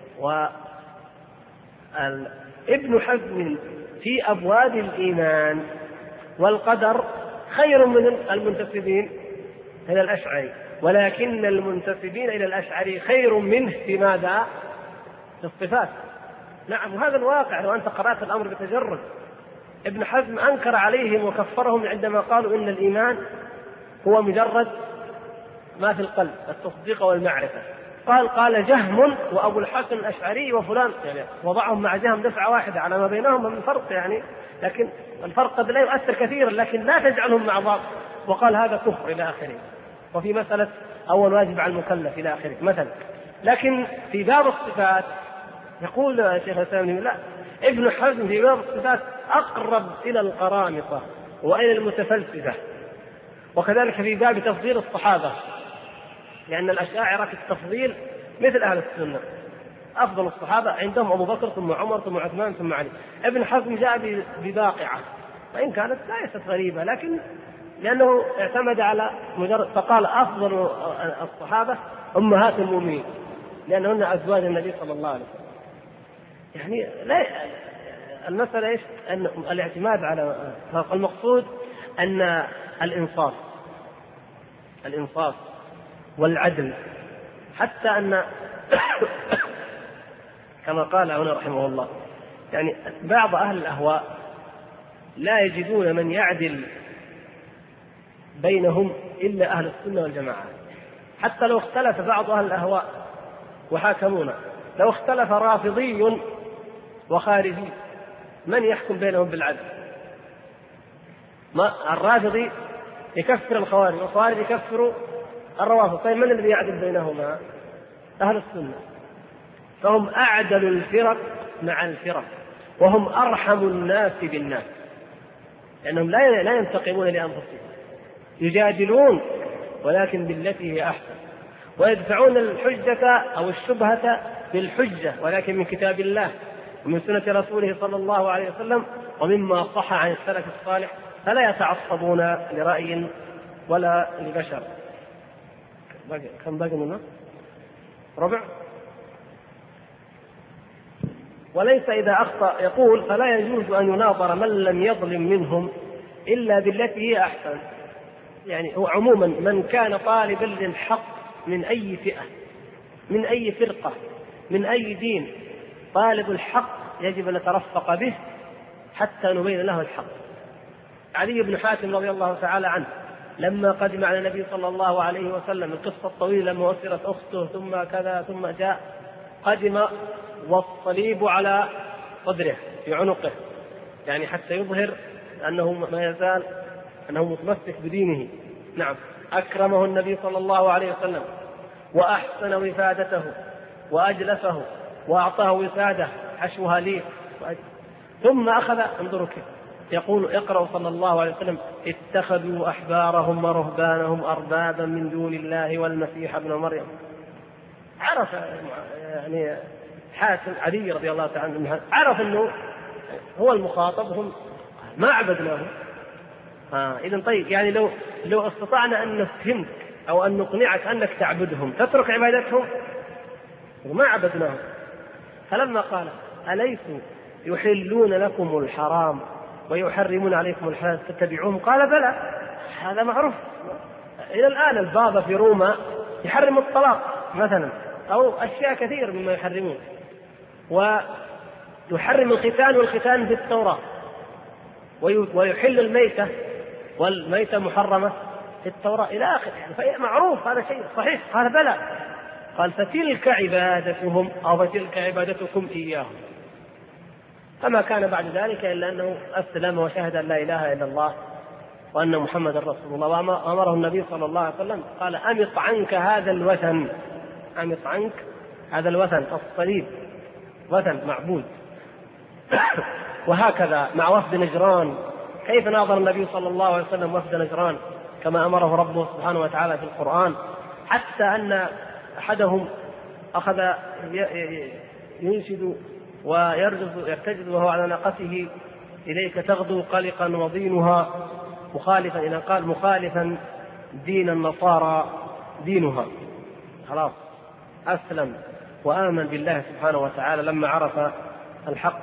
[SPEAKER 1] ابن حزم في أبواب الإيمان والقدر خير من المنتسبين إلى الأشعري، ولكن المنتسبين إلى الأشعري خير منه في ماذا؟ في الصفات. نعم، وهذا الواقع. لو أنت قرأت الأمر بتجرد، ابن حزم أنكر عليهم وكفرهم عندما قالوا إن الإيمان هو مجرد ما في القلب، التصديق والمعرفة. قال جهم وأبو الحسن الأشعري وفلان، يعني وضعهم مع جهم دفعة واحدة على ما بينهم من فرق، يعني لكن الفرق قد لا يؤثر كثيرا، لكن لا تجعلهم مع بعض. وقال هذا كفر إلى آخره. وفي مسألة أول واجب على المكلف إلى آخره مثلا. لكن في باب الصفات يقول شيخ الإسلام لا، ابن حزم في باب الصفات أقرب إلى القرامطة وإلى المتفلسفة. وكذلك في باب تفضيل الصحابة، لأن الأشاعرة في التفضيل مثل أهل السنة، أفضل الصحابة عندهم أبو بكر ثم عمر ثم عثمان ثم علي. ابن حزم جاء بباقعة وإن كانت ليست غريبة، لكن لأنه اعتمد على مجرد، فقال أفضل الصحابة أمهات المؤمنين لأنهن أزواج النبي صلى الله عليه وسلم. يعني لا، المسألة إيش؟ أن الاعتماد على المقصود أن الإنصاف والعدل، حتى أن كما قال هنا رحمه الله، يعني بعض أهل الأهواء لا يجدون من يعدل بينهم إلا أهل السنة والجماعة. حتى لو اختلف بعض أهل الأهواء وحاكمونا، لو اختلف رافضي وخارجي من يحكم بينهم بالعدل؟ الرافضي يكفر الخوارج والخوارج يكفروا الروافض، طيب من الذي يعدل بينهما؟ أهل السنة. فهم أعدل الفرق مع الفرق، وهم أرحم الناس بالناس، لأنهم لا ينتقمون لأنفسهم، يجادلون ولكن بالتي هي أحسن، ويدفعون الحجة أو الشبهة بالحجة ولكن من كتاب الله ومن سنة رسوله صلى الله عليه وسلم ومما صح عن السلف الصالح، فلا يتعصبون لرأي ولا لبشر. كم باقي منه؟ ربع. وليس إذا أخطأ يقول فلا يجوز أن يناظر من لم يظلم منهم إلا بالتي هي أحسن. يعني هو عموما من كان طالبا للحق من أي فئة من أي فرقة من أي دين، طالب الحق يجب أن نترفق به حتى نبين له الحق. علي بن حاتم رضي الله تعالى عنه لما قدم على النبي صلى الله عليه وسلم، القصة الطويلة لما أسرت أخته ثم كذا ثم جاء، قدم والصليب على صدره في عنقه، يعني حتى يظهر أنه ما يزال أنه متمسك بدينه. نعم، أكرمه النبي صلى الله عليه وسلم وأحسن وفادته وأجلسه وأعطاه وسادة حشوها لي، ثم أخذ، انظروا كيف يقول اقرأ صلى الله عليه وسلم اتخذوا أحبارهم ورهبانهم أربابا من دون الله والمسيح ابن مريم. عرف يعني حاتم علي رضي الله تعالى عنه، عرف أنه هو المخاطب، هم ما عبدناه. إذن طيب، يعني لو استطعنا أن نفهمك أو أن نقنعك أنك تعبدهم تترك عبادتهم؟ وما عبدناهم. فلما قال أليسوا يحلون لكم الحرام ويحرمون عليكم الحلال تتبعوهم؟ قال بلى، هذا معروف. إلى الآن البابا في روما يحرم الطلاق مثلا، أو أشياء كثير مما يحرمون، ويحرم الختان، والختان في التوراة، ويحل الميتة، والميتة محرمة في التوراة إلى آخر. معروف هذا شيء صحيح. قال بلى. قال فتلك عبادتهم أو فتلك عبادتكم إياهم. فما كان بعد ذلك إلا أنه أسلم وشهد أن لا إله إلا الله وأن محمد رسول الله. وأمره النبي صلى الله عليه وسلم قال أمط عنك هذا الوثن، أمط عنك هذا الوثن، الصليب وثن معبود. وهكذا مع وفد نجران، كيف ناظر النبي صلى الله عليه وسلم وفد نجران كما أمره ربه سبحانه وتعالى في القرآن، حتى أن أحدهم أخذ ينشد ويرتجد وهو على ناقته إليك تغدو قلقا وضينها مخالفا، إذا قال مخالفا دين النصارى دينها. خلاص أسلم وآمن بالله سبحانه وتعالى لما عرف الحق.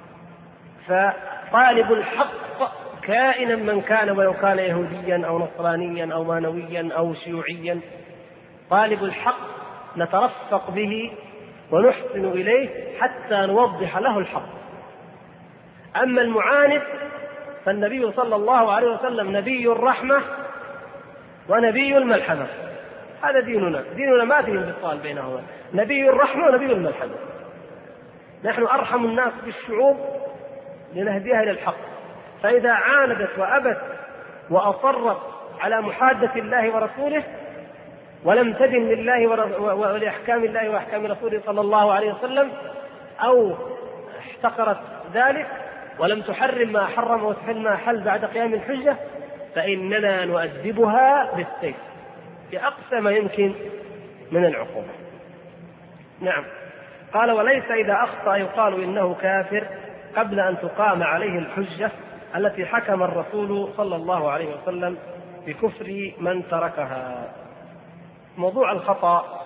[SPEAKER 1] فطالب الحق كائنا من كان، ولو كان يهوديا أو نصرانيا أو مانويا أو شيوعيا، طالب الحق نترفق به ونحسن إليه حتى نوضح له الحق. أما المعاند فالنبي صلى الله عليه وسلم نبي الرحمة ونبي الملحمة. هذا ديننا ما فيه انفصال بينهما، نبي الرحمة ونبي الملحمة. نحن أرحم الناس بالشعوب لنهديها إلى الحق، فإذا عاندت وأبت وأصرت على محادة الله ورسوله ولم تدن لله ولأحكام الله وأحكام رسوله صلى الله عليه وسلم، أو احتقرت ذلك ولم تحرم ما حرم وتحل ما حل بعد قيام الحجة، فإننا نؤدبها بالسيف بأقصى ما يمكن من العقوبة. نعم. قال وليس إذا أخطأ يقال إنه كافر قبل أن تقام عليه الحجة التي حكم الرسول صلى الله عليه وسلم بكفر من تركها. موضوع الخطأ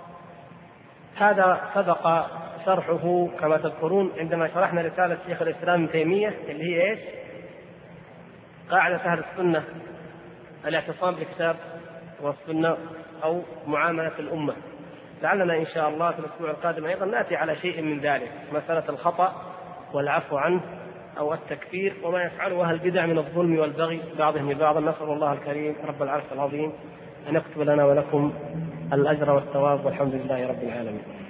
[SPEAKER 1] هذا سبق شرحه كما تذكرون عندما شرحنا رسالة شيخ الإسلام ابن تيمية اللي هي إيش؟ قاعدة أهل السنة، الاعتصام بالكتاب والسنة أو معاملة الأمة. لعلنا إن شاء الله في الأسبوع القادم أيضا نأتي على شيء من ذلك، مسألة الخطأ والعفو عنه أو التكفير وما يفعله أهل البدع من الظلم والبغي بعضهم لبعض. نسأل الله الكريم رب العرش العظيم أن يكتب لنا ولكم الأجر والثواب، والحمد لله رب العالمين.